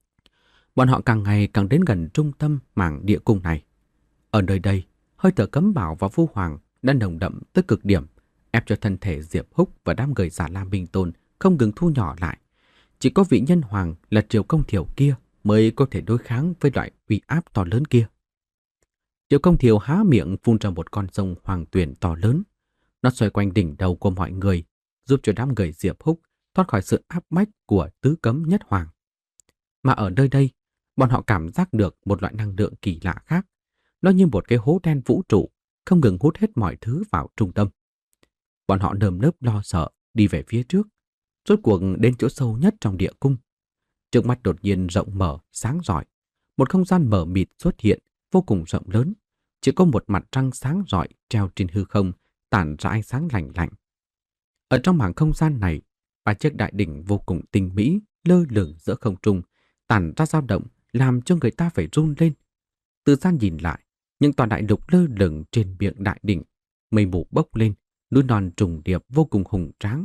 Bọn họ càng ngày càng đến gần trung tâm mảng địa cung này. Ở nơi đây, hơi thở cấm bảo và vu hoàng đã nồng đậm tới cực điểm, ép cho thân thể Diệp Húc và đám người Già Lam Bình Tôn không ngừng thu nhỏ lại. Chỉ có vị nhân hoàng là Triệu Công Thiểu kia mới có thể đối kháng với loại uy áp to lớn kia. Triệu Công Thiểu há miệng phun ra một con sông hoàng tuyền to lớn. Nó xoay quanh đỉnh đầu của mọi người, giúp cho đám người Diệp Húc thoát khỏi sự áp bách của tứ cấm nhất hoàng. Mà ở nơi đây, bọn họ cảm giác được một loại năng lượng kỳ lạ khác. Nó như một cái hố đen vũ trụ, không ngừng hút hết mọi thứ vào trung tâm. Bọn họ nơm nớp lo sợ đi về phía trước, rốt cuộc đến chỗ sâu nhất trong địa cung. Trước mắt đột nhiên rộng mở, sáng rọi. Một không gian mờ mịt xuất hiện, vô cùng rộng lớn. Chỉ có một mặt trăng sáng rọi treo trên hư không, tản ra ánh sáng lạnh lạnh. Ở trong mảng không gian này, ba chiếc đại đỉnh vô cùng tinh mỹ lơ lửng giữa không trung, tản ra dao động, làm cho người ta phải run lên. Từ xa nhìn lại, những tòa đại lục lơ lửng trên miệng đại đỉnh, mây mù bốc lên, núi non trùng điệp vô cùng hùng tráng.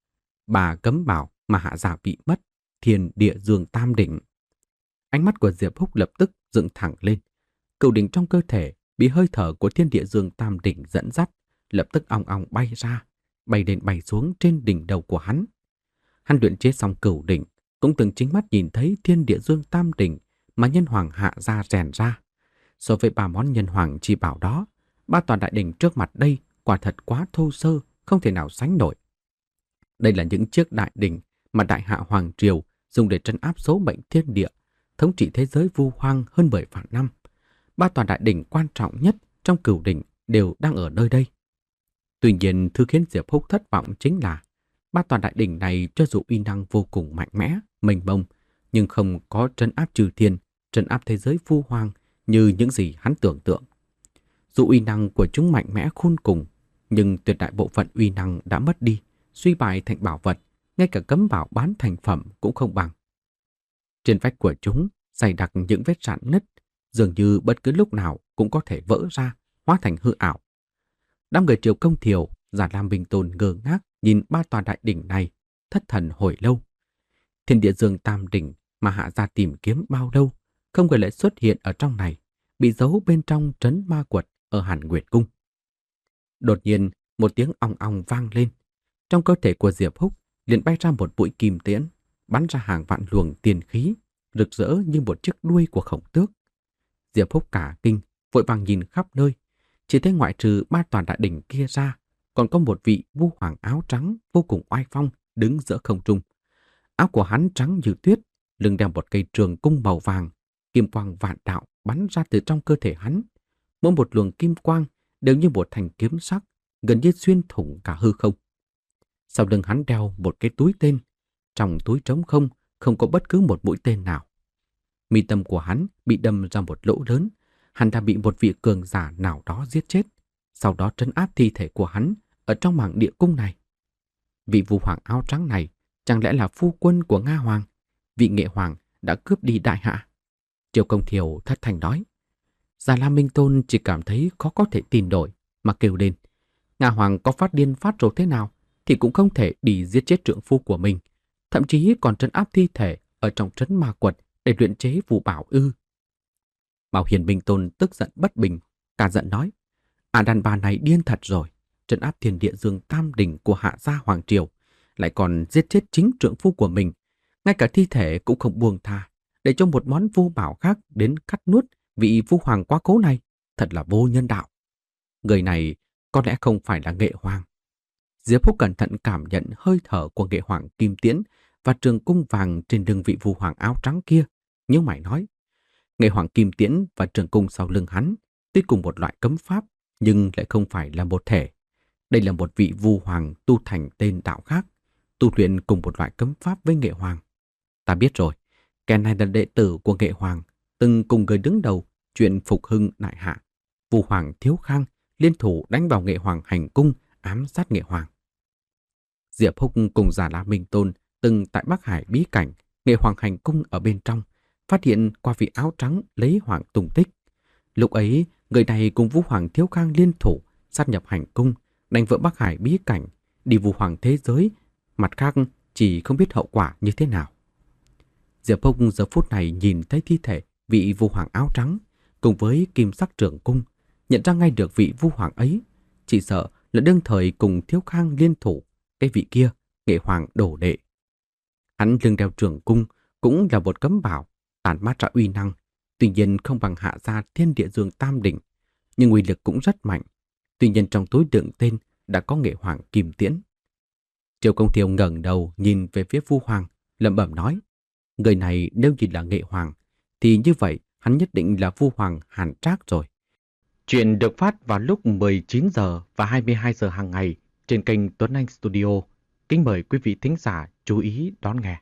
Bà cấm bảo mà hạ giả bị mất, thiên địa dương tam đỉnh. Ánh mắt của Diệp Húc lập tức dựng thẳng lên. Cửu đỉnh trong cơ thể bị hơi thở của thiên địa dương tam đỉnh dẫn dắt, lập tức ong ong bay ra, bay lên bay xuống trên đỉnh đầu của hắn. Hắn luyện chế xong cửu đỉnh, cũng từng chính mắt nhìn thấy thiên địa dương tam đỉnh mà nhân hoàng hạ ra rèn ra. So với ba món nhân hoàng chi bảo đó, ba tòa đại đỉnh trước mặt đây quả thật quá thô sơ, không thể nào sánh nổi. Đây là những chiếc đại đỉnh mà đại hạ hoàng triều dùng để trấn áp số mệnh thiên địa, thống trị thế giới vu hoang hơn mười vạn năm. Ba tòa đại đỉnh quan trọng nhất trong cửu đỉnh đều đang ở nơi đây. Tuy nhiên, thứ khiến Diệp Húc thất vọng chính là ba tòa đại đỉnh này cho dù uy năng vô cùng mạnh mẽ, mênh mông, nhưng không có trấn áp trừ thiên, trấn áp thế giới vu hoang như những gì hắn tưởng tượng. Dù uy năng của chúng mạnh mẽ khôn cùng, nhưng tuyệt đại bộ phận uy năng đã mất đi, suy bại thành bảo vật, ngay cả cấm bảo bán thành phẩm cũng không bằng. Trên vách của chúng dày đặc những vết rạn nứt, dường như bất cứ lúc nào cũng có thể vỡ ra, hóa thành hư ảo. Đám người Triệu Công Thiểu, Già Lam Bình Tôn ngơ ngác nhìn ba tòa đại đỉnh này, thất thần hồi lâu. Thiên địa dương tam đỉnh mà hạ ra tìm kiếm bao lâu, không ngờ lại xuất hiện ở trong này, bị giấu bên trong trấn ma quật ở Hàn Nguyệt Cung. Đột nhiên, một tiếng ong ong vang lên. Trong cơ thể của Diệp Húc liền bay ra một bụi kim tiễn, bắn ra hàng vạn luồng tiền khí, rực rỡ như một chiếc đuôi của khổng tước. Diệp Húc cả kinh, vội vàng nhìn khắp nơi, chỉ thấy ngoại trừ ba tòa đại đỉnh kia ra, còn có một vị vu hoàng áo trắng vô cùng oai phong đứng giữa không trung. Áo của hắn trắng như tuyết, lưng đeo một cây trường cung màu vàng, Kim quang vạn đạo bắn ra từ trong cơ thể hắn. Mỗi một luồng kim quang đều như một thanh kiếm sắc, gần như xuyên thủng cả hư không. Sau lưng hắn đeo một cái túi tên. Trong túi trống không, không có bất cứ một mũi tên nào. Mi tâm của hắn bị đâm ra một lỗ lớn. Hắn đã bị một vị cường giả nào đó giết chết, sau đó trấn áp thi thể của hắn ở trong mảng địa cung này. Vị Vu Hoàng áo trắng này chẳng lẽ là phu quân của Nga Hoàng? Vị Nghệ Hoàng đã cướp đi đại hạ. Triều Công Thiều thất thanh nói. Già Lam Minh Tôn chỉ cảm thấy khó có thể tin nổi mà kêu lên. Nga Hoàng có phát điên phát rồ thế nào thì cũng không thể đi giết chết trượng phu của mình, thậm chí còn trấn áp thi thể ở trong trấn ma quật để luyện chế phù bảo ư. Mạo Hiền Minh Tôn tức giận bất bình, cả giận nói. À, đàn bà này điên thật rồi, trấn áp thiên địa dương tam đỉnh của hạ gia hoàng triều, lại còn giết chết chính trượng phu của mình, ngay cả thi thể cũng không buông tha, để cho một món vu bảo khác đến cắt nuốt vị Vu Hoàng quá cố này, thật là vô nhân đạo. Người này có lẽ không phải là Nghệ Hoàng. Diệp Húc cẩn thận cảm nhận hơi thở của Nghệ Hoàng Kim Tiễn và trường cung vàng trên lưng vị Vu Hoàng áo trắng kia, nhưng mày nói, Nghệ Hoàng Kim Tiễn và trường cung sau lưng hắn tuy cùng một loại cấm pháp, nhưng lại không phải là một thể. Đây là một vị Vu Hoàng tu thành tên đạo khác, tu luyện cùng một loại cấm pháp với Nghệ Hoàng. Ta biết rồi, kẻ này là đệ tử của Nghệ Hoàng, từng cùng người đứng đầu chuyện phục hưng đại hạ. Vu Hoàng Thiếu Khang liên thủ đánh vào Nghệ Hoàng hành cung, ám sát Nghệ Hoàng. Diệp Húc cùng Già Lam Minh Tôn từng tại Bắc Hải bí cảnh, Nghệ Hoàng hành cung ở bên trong, phát hiện qua vị áo trắng lấy hoàng tung tích. Lúc ấy, người này cùng Vũ Hoàng Thiếu Khang liên thủ sát nhập hành cung, đánh vỡ Bắc Hải bí cảnh, đi Vũ Hoàng thế giới, mặt khác chỉ không biết hậu quả như thế nào. Diệp Húc giờ phút này nhìn thấy thi thể vị Vũ Hoàng áo trắng cùng với kim sắc trường cung, nhận ra ngay được vị Vũ Hoàng ấy, chỉ sợ là đương thời cùng Thiếu Khang liên thủ, cái vị kia Nghệ Hoàng đổ đệ. Hắn lưng đeo trường cung cũng là một cấm bảo, tản mát ra uy năng, tuy nhiên không bằng hạ gia thiên địa dương tam đỉnh, nhưng uy lực cũng rất mạnh. Tuy nhiên trong túi đựng tên đã có Nghệ Hoàng Kim Tiễn. Triều Công Thiều ngẩng đầu nhìn về phía Vu Hoàng, lẩm bẩm nói, người này nếu chỉ là Nghệ Hoàng, thì như vậy hắn nhất định là Vu Hoàng Hàn Trác rồi. Chuyện được phát vào lúc mười chín giờ và hai mươi hai giờ hàng ngày trên kênh Tuấn Anh Studio. Kính mời quý vị thính giả chú ý đón nghe.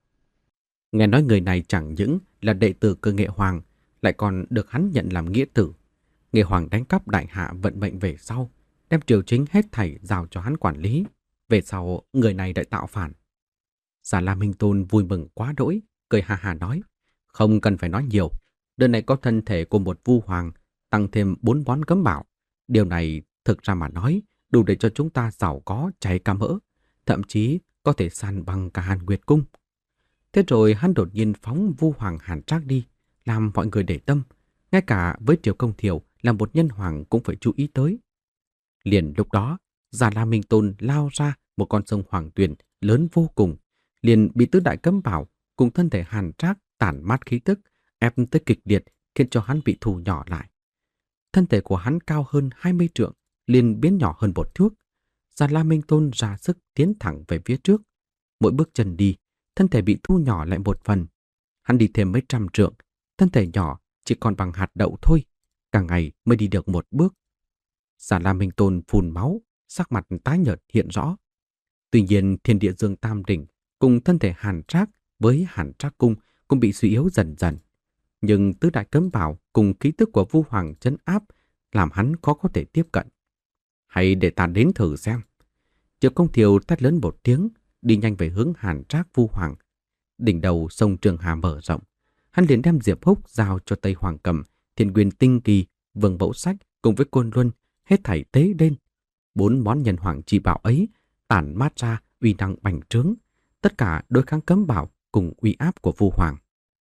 Nghe nói người này chẳng những là đệ tử của Nghệ Hoàng, lại còn được hắn nhận làm nghĩa tử. Nghệ Hoàng đánh cắp đại hạ vận mệnh về sau, đem triều chính hết thảy giao cho hắn quản lý. Về sau, người này lại tạo phản. Già Lam Minh Tôn vui mừng quá đỗi, cười ha ha nói, không cần phải nói nhiều, đời này có thân thể của một Vu Hoàng, tăng thêm bốn món cấm bảo. Điều này thực ra mà nói, đủ để cho chúng ta giàu có cháy cả mỡ, thậm chí có thể san bằng cả Hàn Nguyệt Cung. Thế rồi hắn đột nhiên phóng Vu Hoàng Hàn Trác đi, làm mọi người để tâm, ngay cả với Triều Công Thiều là một nhân hoàng cũng phải chú ý tới. Liền lúc đó, Già Lam Minh Tôn lao ra một con sông Hoàng Tuyền lớn vô cùng, liền bị tứ đại cấm bảo cùng thân thể Hàn Trác tản mát khí tức, ép tới kịch liệt, khiến cho hắn bị thu nhỏ lại. Thân thể của hắn cao hơn hai mươi trượng, liền biến nhỏ hơn một thước. Già Lam Minh Tôn ra sức tiến thẳng về phía trước. Mỗi bước chân đi, thân thể bị thu nhỏ lại một phần. Hắn đi thêm mấy trăm trượng, thân thể nhỏ chỉ còn bằng hạt đậu thôi, cả ngày mới đi được một bước. Già Lam Minh Tôn phun máu, sắc mặt tái nhợt hiện rõ. Tuy nhiên thiên địa dương tam đỉnh cùng thân thể Hàn Trác với Hàn Trác cung cũng bị suy yếu dần dần. Nhưng tứ đại cấm bảo cùng khí tức của Vu Hoàng trấn áp làm hắn khó có thể tiếp cận. Hay để ta đến thử xem. Triệu Công Thiều thét lớn một tiếng, đi nhanh về hướng Hàn Trác Vu Hoàng. Đỉnh đầu sông Trường Hà mở rộng, hắn liền đem Diệp Húc giao cho Tây Hoàng Cầm, Thiên Nguyên Tinh Kỳ, Vương Mẫu Sách cùng với Côn Luân hết thảy tế lên. Bốn món nhân hoàng chi bảo ấy tản mát ra uy năng bành trướng, tất cả đối kháng cấm bảo cùng uy áp của Vu Hoàng.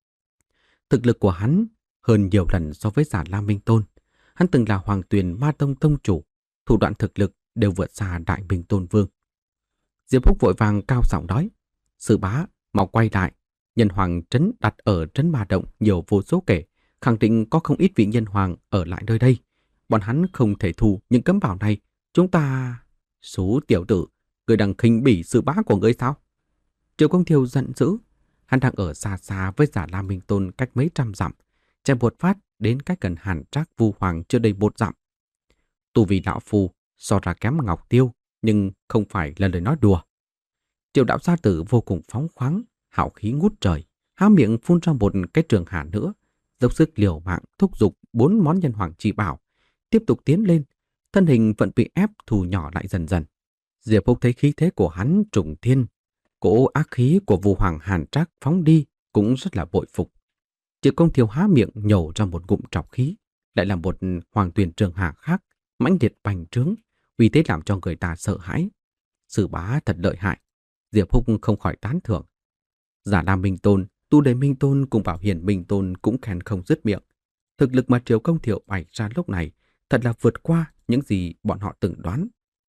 Thực lực của hắn hơn nhiều lần so với Già Lam Minh Tôn. Hắn từng là Hoàng Tuyền Ma Tông tông chủ, thủ đoạn thực lực đều vượt xa Đại Minh Tôn Vương. Diệp Húc vội vàng cao giọng nói, sư bá, mau quay lại. Nhân hoàng trấn đặt ở trấn Ma Động nhiều vô số kể, khẳng định có không ít vị nhân hoàng ở lại nơi đây. Bọn hắn không thể thu những cấm bảo này. Chúng ta... Số tiểu tử, người đang khinh bỉ sư bá của ngươi sao? Triệu Công Thiều giận dữ. Hắn đang ở xa xa với Già Lam Minh Tôn cách mấy trăm dặm. chém một phát đến cách gần Hàn Trác Vu Hoàng chưa đầy một dặm. Tu vì lão phu so ra kém Ngọc Tiêu, nhưng không phải là lời nói đùa. Triệu đạo gia tử vô cùng phóng khoáng, hào khí ngút trời, há miệng phun ra một cái trường hà nữa, dốc sức liều mạng thúc giục bốn món nhân hoàng chi bảo, tiếp tục tiến lên, thân hình vẫn bị ép thu nhỏ lại dần dần. Diệp Húc thấy khí thế của hắn trùng thiên, cỗ ác khí của Vu Hoàng Hàn Trác phóng đi cũng rất là bội phục. Triệu Công Thiều há miệng nhổ ra một ngụm trọc khí, lại là một hoàng tuyền trường hà khác, mãnh liệt bành trướng, uy thế làm cho người ta sợ hãi. Sư bá thật lợi hại, Diệp Húc không khỏi tán thưởng. Giả Lam Minh Tôn, Tu Đề Minh Tôn cùng Bảo Hiền Minh Tôn cũng khen không dứt miệng. Thực lực mà Triệu Công Thiệu bày ra lúc này thật là vượt qua những gì bọn họ từng đoán.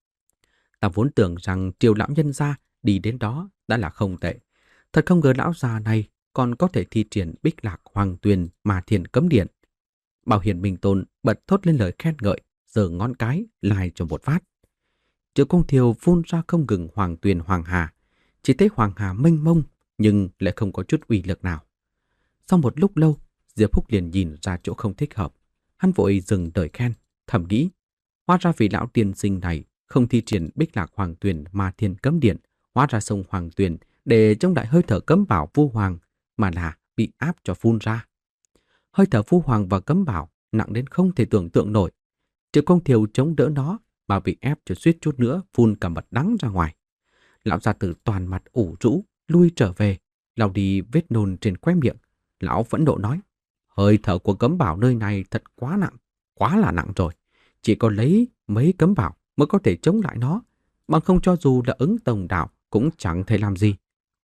Ta vốn tưởng rằng Triều lão nhân gia đi đến đó đã là không tệ. Thật không ngờ lão già này còn có thể thi triển Bích Lạc Hoàng Tuyền mà thiền cấm điện. Bảo Hiền Minh Tôn bật thốt lên lời khen ngợi, giơ ngón cái lai cho một phát. Triệu Công Thiều phun ra không ngừng Hoàng Tuyền Hoàng Hà, chỉ thấy Hoàng Hà mênh mông nhưng lại không có chút uy lực nào. Sau một lúc lâu, Diệp Húc liền nhìn ra chỗ không thích hợp. Hắn vội dừng lời khen, thầm nghĩ, hóa ra vị lão tiên sinh này không thi triển Bích Lạc Hoàng Tuyền mà thiên cấm điện, hóa ra sông Hoàng Tuyền để chống lại hơi thở cấm bảo Vu Hoàng, mà là bị áp cho phun ra. Hơi thở Vu Hoàng và cấm bảo nặng đến không thể tưởng tượng nổi. Triệu Công Thiều chống đỡ nó mà bị ép cho suýt chút nữa phun cả mật đắng ra ngoài. Lão gia tử toàn mặt ủ rũ, lui trở về, lau đi vết nôn trên khóe miệng. Lão phẫn nộ nói, hơi thở của cấm bảo nơi này thật quá nặng, quá là nặng rồi. Chỉ có lấy mấy cấm bảo mới có thể chống lại nó, bằng không cho dù là ứng tổng đạo cũng chẳng thể làm gì.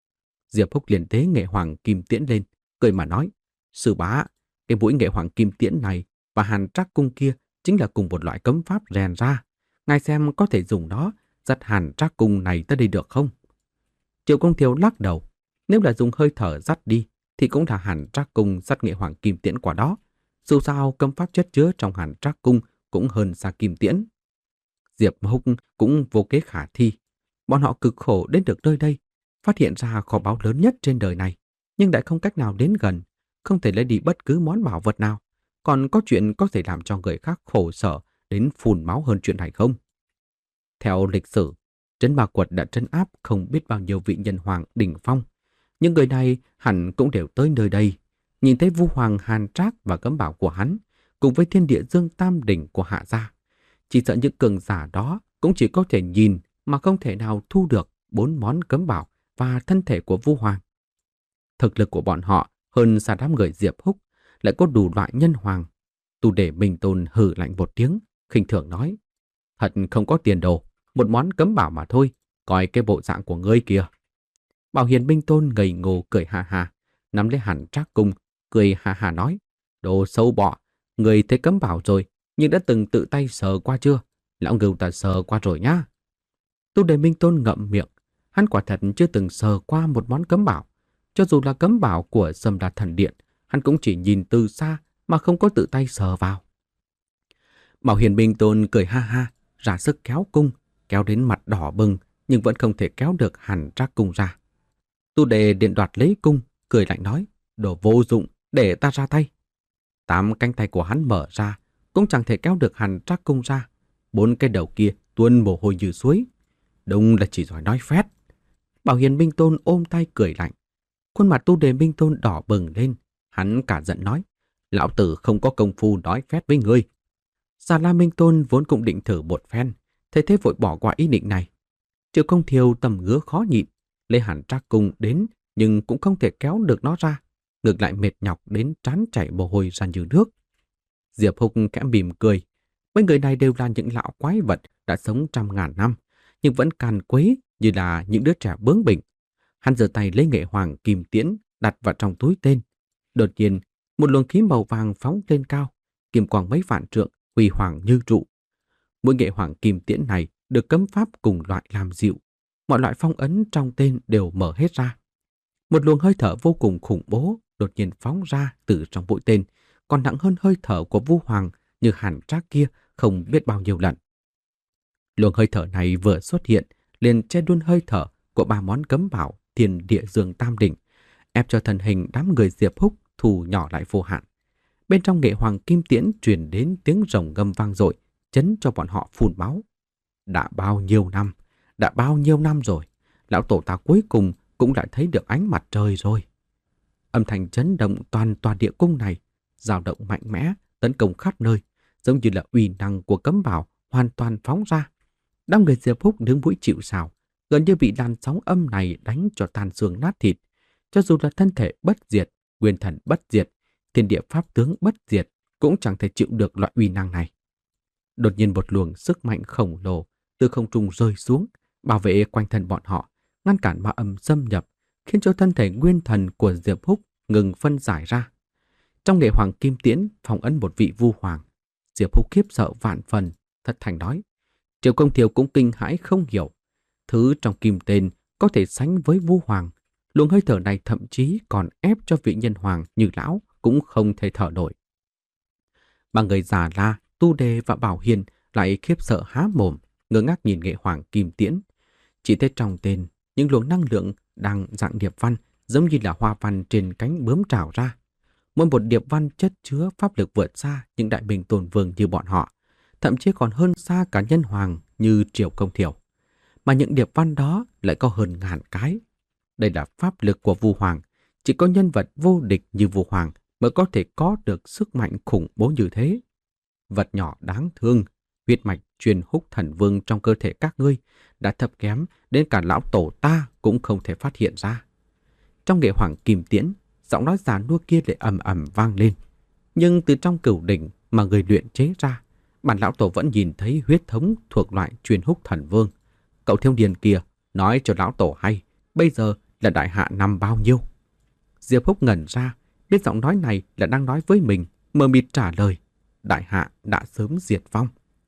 Diệp Húc liền tế nghệ hoàng kim tiễn lên, cười mà nói, sư bá, cái mũi nghệ hoàng kim tiễn này và Hàn Trác cung kia chính là cùng một loại cấm pháp rèn ra. Ngài xem có thể dùng nó dắt Hàn Trác cung này tới đây được không? Triệu Công Thiều lắc đầu, nếu là dùng hơi thở dắt đi thì cũng là Hàn Trác cung dắt nghệ hoàng kim tiễn quả đó. Dù sao cấm pháp chất chứa trong Hàn Trác cung cũng hơn xa kim tiễn. Diệp Húc cũng vô kế khả thi. Bọn họ cực khổ đến được nơi đây, phát hiện ra kho báu lớn nhất trên đời này, nhưng lại không cách nào đến gần, không thể lấy đi bất cứ món bảo vật nào. Còn có chuyện có thể làm cho người khác khổ sở đến phun máu hơn chuyện này không? Theo lịch sử, Trấn Ma Quật đã trấn áp không biết bao nhiêu vị nhân hoàng đỉnh phong. Những người này hẳn cũng đều tới nơi đây, nhìn thấy Vu Hoàng Hàn Trác và cấm bảo của hắn, cùng với thiên địa dương tam đỉnh của Hạ gia. Chỉ sợ những cường giả đó cũng chỉ có thể nhìn mà không thể nào thu được bốn món cấm bảo và thân thể của Vu Hoàng. Thực lực của bọn họ hơn xa đám người Diệp Húc, lại có đủ loại nhân hoàng. Tu Đề Minh Tôn hừ lạnh một tiếng, khinh thường nói, thật không có tiền đồ, một món cấm bảo mà thôi, coi cái bộ dạng của ngươi kìa. Bảo Hiền Minh Tôn ngây ngô cười ha ha, nắm lấy Hàn Trác cung, cười ha ha nói, đồ sâu bọ, ngươi thấy cấm bảo rồi, nhưng đã từng tự tay sờ qua chưa? Lão Ngưu ta sờ qua rồi nhá. Tu Đề Minh Tôn ngậm miệng, hắn quả thật chưa từng sờ qua một món cấm bảo. Cho dù là cấm bảo của Sâm La Thần Điện, hắn cũng chỉ nhìn từ xa mà không có tự tay sờ vào. Bảo Hiền Minh Tôn cười ha ha, ra sức kéo cung, kéo đến mặt đỏ bừng, nhưng vẫn không thể kéo được Hàn Trác cung ra. Tu Đề điện đoạt lấy cung, cười lạnh nói, đồ vô dụng, để ta ra tay. Tám cánh tay của hắn mở ra, cũng chẳng thể kéo được Hàn Trác cung ra. Bốn cái đầu kia tuôn mồ hôi như suối. Đúng là chỉ giỏi nói phét. Bảo Hiền Minh Tôn ôm tay cười lạnh. Khuôn mặt Tu Đề Minh Tôn đỏ bừng lên. Hắn cả giận nói, lão tử không có công phu nói phét với ngươi. Già La Minh Tôn vốn cũng định thử một phen, thấy thế vội bỏ qua ý định này. Triệu Công Thiều tầm ngứa khó nhịn, lấy Hàn Trác cung đến nhưng cũng không thể kéo được nó ra, ngược lại mệt nhọc đến trán chảy mồ hôi ra như nước. Diệp Húc khẽ mỉm cười, mấy người này đều là những lão quái vật đã sống trăm ngàn năm, nhưng vẫn càn quấy như là những đứa trẻ bướng bỉnh. Hắn giơ tay lấy nghệ hoàng kim tiễn đặt vào trong túi tên. Đột nhiên, một luồng khí màu vàng phóng lên cao, kim quang mấy vạn trượng, huy hoàng như trụ. Mỗi nghệ hoàng kim tiễn này được cấm pháp cùng loại làm dịu, mọi loại phong ấn trong tên đều mở hết ra. Một luồng hơi thở vô cùng khủng bố đột nhiên phóng ra từ trong mũi tên, còn nặng hơn hơi thở của Vu Hoàng như Hàn Trác kia không biết bao nhiêu lần. Luồng hơi thở này vừa xuất hiện, liền che đun hơi thở của ba món cấm bảo Thiên Địa Dương Tam Đỉnh, ép cho thân hình đám người Diệp Húc thu nhỏ lại vô hạn. Bên trong nghệ hoàng kim tiễn truyền đến tiếng rồng ngâm vang dội, chấn cho bọn họ phun máu. Đã bao nhiêu năm, đã bao nhiêu năm rồi, lão tổ ta cuối cùng cũng đã thấy được ánh mặt trời rồi. Âm thanh chấn động toàn tòa địa cung này, dao động mạnh mẽ, tấn công khắp nơi, giống như là uy năng của cấm bảo hoàn toàn phóng ra. Đám người Diệp Húc đứng mũi chịu sào, gần như bị làn sóng âm này đánh cho tan xương nát thịt. Cho dù là thân thể bất diệt, nguyên thần bất diệt, thiên địa pháp tướng bất diệt, cũng chẳng thể chịu được loại uy năng này. Đột nhiên một luồng sức mạnh khổng lồ từ không trung rơi xuống, bảo vệ quanh thân bọn họ, ngăn cản ma âm xâm nhập, khiến cho thân thể nguyên thần của Diệp Húc ngừng phân giải ra. Trong nghệ hoàng kim tiễn phong ấn một vị vu hoàng. Diệp Húc khiếp sợ vạn phần, thất thành nói. Triệu Công Thiều cũng kinh hãi không hiểu. Thứ trong kim tên có thể sánh với vu hoàng. Luồng hơi thở này thậm chí còn ép cho vị nhân hoàng như lão cũng không thể thở nổi. Ba người già La, Tu Đề và Bảo Hiền lại khiếp sợ há mồm, ngơ ngác nhìn nghệ hoàng kim tiễn. Chỉ thấy trong tên, những luồng năng lượng đang dạng điệp văn giống như là hoa văn trên cánh bướm trào ra. Mỗi một điệp văn chất chứa pháp lực vượt xa những đại bình tôn vương như bọn họ, thậm chí còn hơn xa cả nhân hoàng như Triệu Công Thiều. Mà những điệp văn đó lại có hơn ngàn cái. Đây là pháp lực của vu hoàng, chỉ có nhân vật vô địch như vu hoàng mới có thể có được sức mạnh khủng bố như thế. Vật nhỏ đáng thương, huyết mạch truyền húc thần vương trong cơ thể các ngươi đã thấp kém đến cả lão tổ ta cũng không thể phát hiện ra. Trong nghệ hoàng kim tiễn, giọng nói già nua kia lại ầm ầm vang lên. Nhưng từ trong cửu đỉnh mà người luyện chế ra, bản lão tổ vẫn nhìn thấy huyết thống thuộc loại truyền húc thần vương. Cậu thiếu niên kia nói cho lão tổ hay, bây giờ là đại hạ năm bao nhiêu? Diệp Húc ngẩn ra, biết giọng nói này là đang nói với mình, mờ mịt trả lời. Đại hạ đã sớm diệt vong.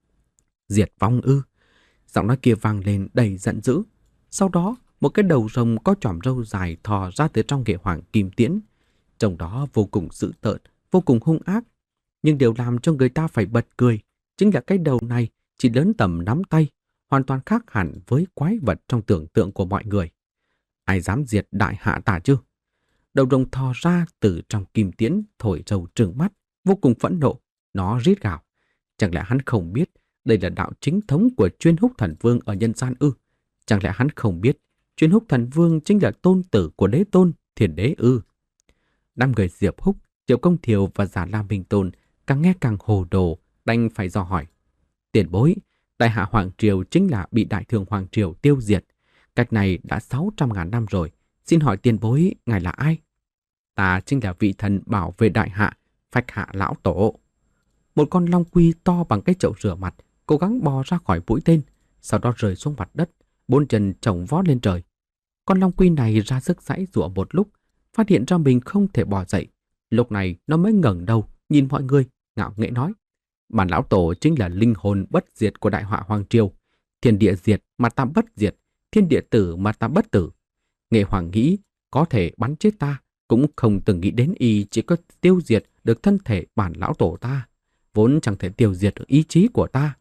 Diệt vong ư? Giọng nói kia vang lên đầy giận dữ. Sau đó, một cái đầu rồng có chòm râu dài thò ra từ trong nghệ hoàng kim tiễn. Trong đó vô cùng dữ tợn, vô cùng hung ác. Nhưng điều làm cho người ta phải bật cười chính là cái đầu này chỉ lớn tầm nắm tay, hoàn toàn khác hẳn với quái vật trong tưởng tượng của mọi người. Ai dám diệt đại hạ ta chứ? Đầu rồng thò ra từ trong kim tiễn, thổi râu trừng mắt, vô cùng phẫn nộ. Nó rít gào. Chẳng lẽ hắn không biết đây là đạo chính thống của chuyên húc thần vương ở nhân gian ư? Chẳng lẽ hắn không biết chuyên húc thần vương chính là tôn tử của đế tôn, thiền đế ư? Năm người Diệp Húc, Triệu Công Thiều và Giả La Minh Tôn càng nghe càng hồ đồ, đành phải dò hỏi. Tiền bối, đại hạ Hoàng Triều chính là bị đại thường Hoàng Triều tiêu diệt. Cách này đã sáu trăm ngàn năm rồi. Xin hỏi tiền bối, ngài là ai? Ta chính là vị thần bảo vệ đại hạ, Phách Hạ lão tổ. Một con long quy to bằng cái chậu rửa mặt cố gắng bò ra khỏi mũi tên, sau đó rơi xuống mặt đất, bốn chân chồng vó lên trời. Con long quy này ra sức giãy giụa một lúc, phát hiện ra mình không thể bò dậy. Lúc này nó mới ngẩng đầu nhìn mọi người, ngạo nghễ nói: bản lão tổ chính là linh hồn bất diệt của đại họa Hoàng Triều. Thiên địa diệt mà ta bất diệt, thiên địa tử mà ta bất tử. Nghệ hoàng nghĩ có thể bắn chết ta, cũng không từng nghĩ đến y chỉ có tiêu diệt được thân thể bản lão tổ ta, vốn chẳng thể tiêu diệt được ý chí của ta.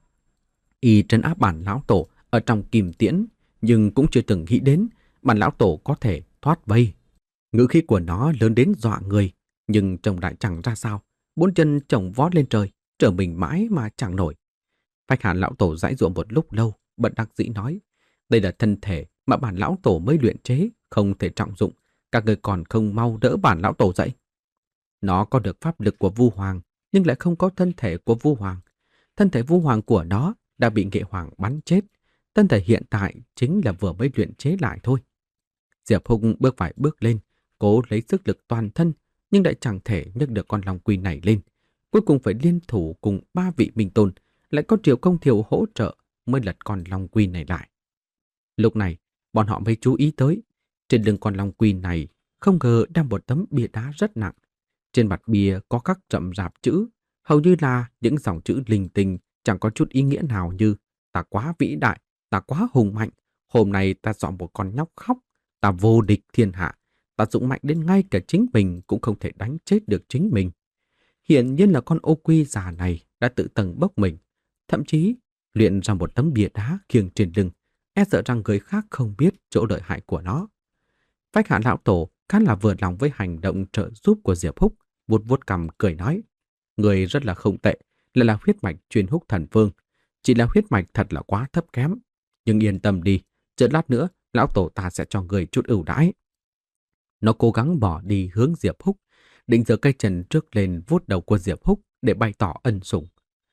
Y trấn áp bản lão tổ ở trong kim tiễn, nhưng cũng chưa từng nghĩ đến bản lão tổ có thể thoát vây. Ngữ khí của nó lớn đến dọa người, nhưng trông lại chẳng ra sao, bốn chân chồng vó lên trời, trở mình mãi mà chẳng nổi. Phách Hạ lão tổ giãy giụa một lúc lâu, bật đắc dĩ nói: đây là thân thể mà bản lão tổ mới luyện chế, không thể trọng dụng, các người còn không mau đỡ bản lão tổ dậy. Nó có được pháp lực của vu hoàng, nhưng lại không có thân thể của vu hoàng. Thân thể vu hoàng của nó đã bị nghệ hoàng bắn chết. Thân thể hiện tại chính là vừa mới luyện chế lại thôi. Diệp Hùng bước vài bước lên, cố lấy sức lực toàn thân, nhưng lại chẳng thể nhấc được con long quy này lên. Cuối cùng phải liên thủ cùng ba vị minh tôn, lại có Triệu Công Thiều hỗ trợ mới lật con long quy này lại. Lúc này, bọn họ mới chú ý tới, trên lưng con long quy này không ngờ đang một tấm bia đá rất nặng. Trên mặt bia có khắc rậm rạp chữ, hầu như là những dòng chữ linh tinh, chẳng có chút ý nghĩa nào như: ta quá vĩ đại, ta quá hùng mạnh, hôm nay ta dọn một con nhóc khóc, ta vô địch thiên hạ, ta dũng mạnh đến ngay cả chính mình cũng không thể đánh chết được chính mình. Hiển nhiên là con ô quy già này đã tự tầng bốc mình, thậm chí luyện ra một tấm bia đá khiêng trên lưng, e sợ rằng người khác không biết chỗ lợi hại của nó. Phách Hạ lão tổ khá là vừa lòng với hành động trợ giúp của Diệp Húc, vuốt vuốt cằm cười nói: Người rất là không tệ, lại là huyết mạch truyền húc thần vương. Chỉ là huyết mạch thật là quá thấp kém. Nhưng yên tâm đi, chờ lát nữa, lão tổ ta sẽ cho người chút ưu đãi. Nó cố gắng bỏ đi hướng Diệp Húc, định giơ cây chân trước lên vuốt đầu của Diệp Húc để bày tỏ ân sủng.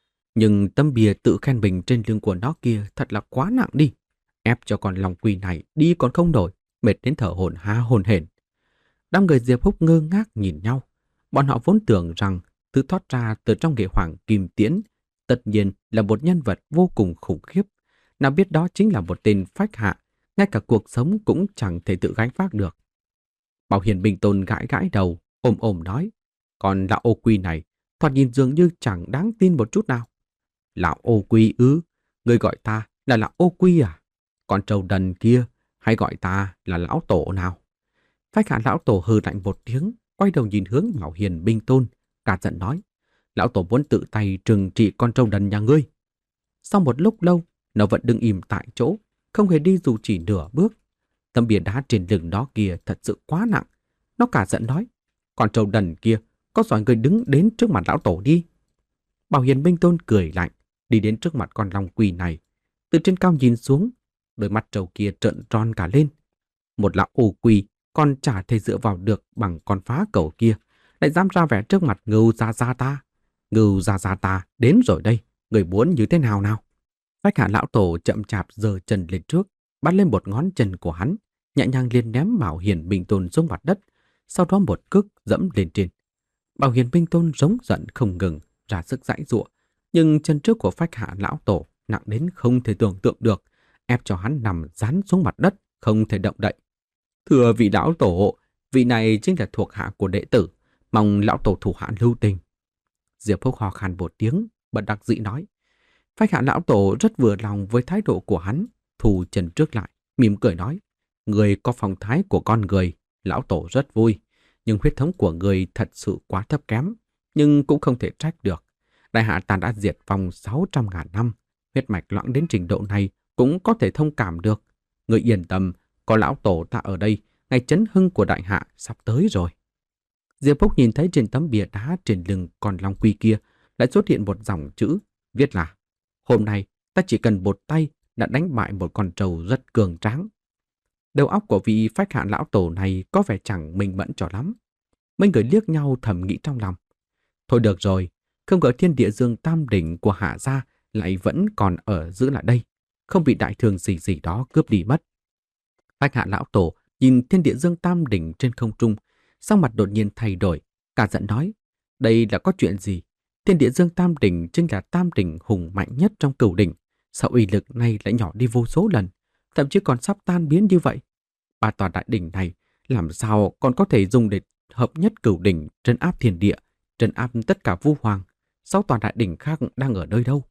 Nhưng tấm bìa tự khen mình trên lưng của nó kia thật là quá nặng đi. Ép cho con lòng quỳ này đi còn không nổi, mệt đến thở hổn há hổn hển. Đám người Diệp Húc ngơ ngác nhìn nhau. Bọn họ vốn tưởng rằng thứ thoát ra từ trong nghệ hoàng kim tiễn tất nhiên là một nhân vật vô cùng khủng khiếp. Nào biết đó chính là một tên phách hạ, ngay cả cuộc sống cũng chẳng thể tự gánh vác được. Bảo Hiền Bình Tôn gãi gãi đầu, ôm ôm nói, còn lão ô quy này, thoạt nhìn dường như chẳng đáng tin một chút nào. Lão ô quy ư, người gọi ta là lão ô quy à? Còn trâu đần kia, hay gọi ta là lão tổ nào? Phách hạ lão tổ hừ lạnh một tiếng, quay đầu nhìn hướng Bảo Hiền Bình Tôn, cả giận nói, lão tổ muốn tự tay trừng trị con trâu đần nhà ngươi. Sau một lúc lâu, nó vẫn đứng im tại chỗ, không hề đi dù chỉ nửa bước. Tấm bìa đá trên lưng đó kia thật sự quá nặng. Nó cả giận nói, con trâu đần kia, có giỏi người đứng đến trước mặt lão tổ đi. Bảo Hiền Minh Tôn cười lạnh, đi đến trước mặt con long quỳ này. Từ trên cao nhìn xuống, đôi mắt trâu kia trợn tròn cả lên. Một lão ô quỳ còn chả thể dựa vào được bằng con phá cầu kia, lại dám ra vẻ trước mặt Ngưu Gia Gia ta. Ngưu Gia Gia ta đến rồi đây, người muốn như thế nào nào? Phách hạ lão tổ chậm chạp giơ chân lên trước, bắt lên một ngón chân của hắn, nhẹ nhàng liền ném Bảo Hiền Minh Tôn xuống mặt đất, sau đó một cước dẫm lên trên. Bảo Hiền Minh Tôn giống giận không ngừng, ra sức giãy giụa, nhưng chân trước của phách hạ lão tổ nặng đến không thể tưởng tượng được, ép cho hắn nằm dán xuống mặt đất, không thể động đậy. Thưa vị lão tổ, vị này chính là thuộc hạ của đệ tử, mong lão tổ thủ hạ lưu tình. Diệp Húc ho khan một tiếng, bật đắc dĩ nói. Phách hạ lão tổ rất vừa lòng với thái độ của hắn, thù chân trước lại, mỉm cười nói, người có phong thái của con người, lão tổ rất vui, nhưng huyết thống của người thật sự quá thấp kém, nhưng cũng không thể trách được. Đại hạ ta đã diệt vong sáu trăm ngàn năm, huyết mạch loãng đến trình độ này cũng có thể thông cảm được. Người yên tâm, có lão tổ ta ở đây, ngày chấn hưng của đại hạ sắp tới rồi. Diệp Húc nhìn thấy trên tấm bìa đá trên lưng con long quy kia lại xuất hiện một dòng chữ, viết là hôm nay ta chỉ cần một tay đã đánh bại một con trâu rất cường tráng. Đầu óc của vị phách hạ lão tổ này có vẻ chẳng minh mẫn cho lắm. Mấy người liếc nhau thầm nghĩ trong lòng. Thôi được rồi, không ngờ thiên địa dương tam đỉnh của hạ gia lại vẫn còn ở giữ lại đây, không bị đại thương gì gì đó cướp đi mất. Phách hạ lão tổ nhìn thiên địa dương tam đỉnh trên không trung, sắc mặt đột nhiên thay đổi, cả giận nói, đây là có chuyện gì? Thiên địa dương tam đỉnh chính là tam đỉnh hùng mạnh nhất trong cửu đỉnh, sao uy lực này lại nhỏ đi vô số lần, thậm chí còn sắp tan biến như vậy? Ba tòa đại đỉnh này làm sao còn có thể dùng để hợp nhất cửu đỉnh, trấn áp thiên địa, trấn áp tất cả vu hoàng? Sáu tòa đại đỉnh khác đang ở nơi đâu?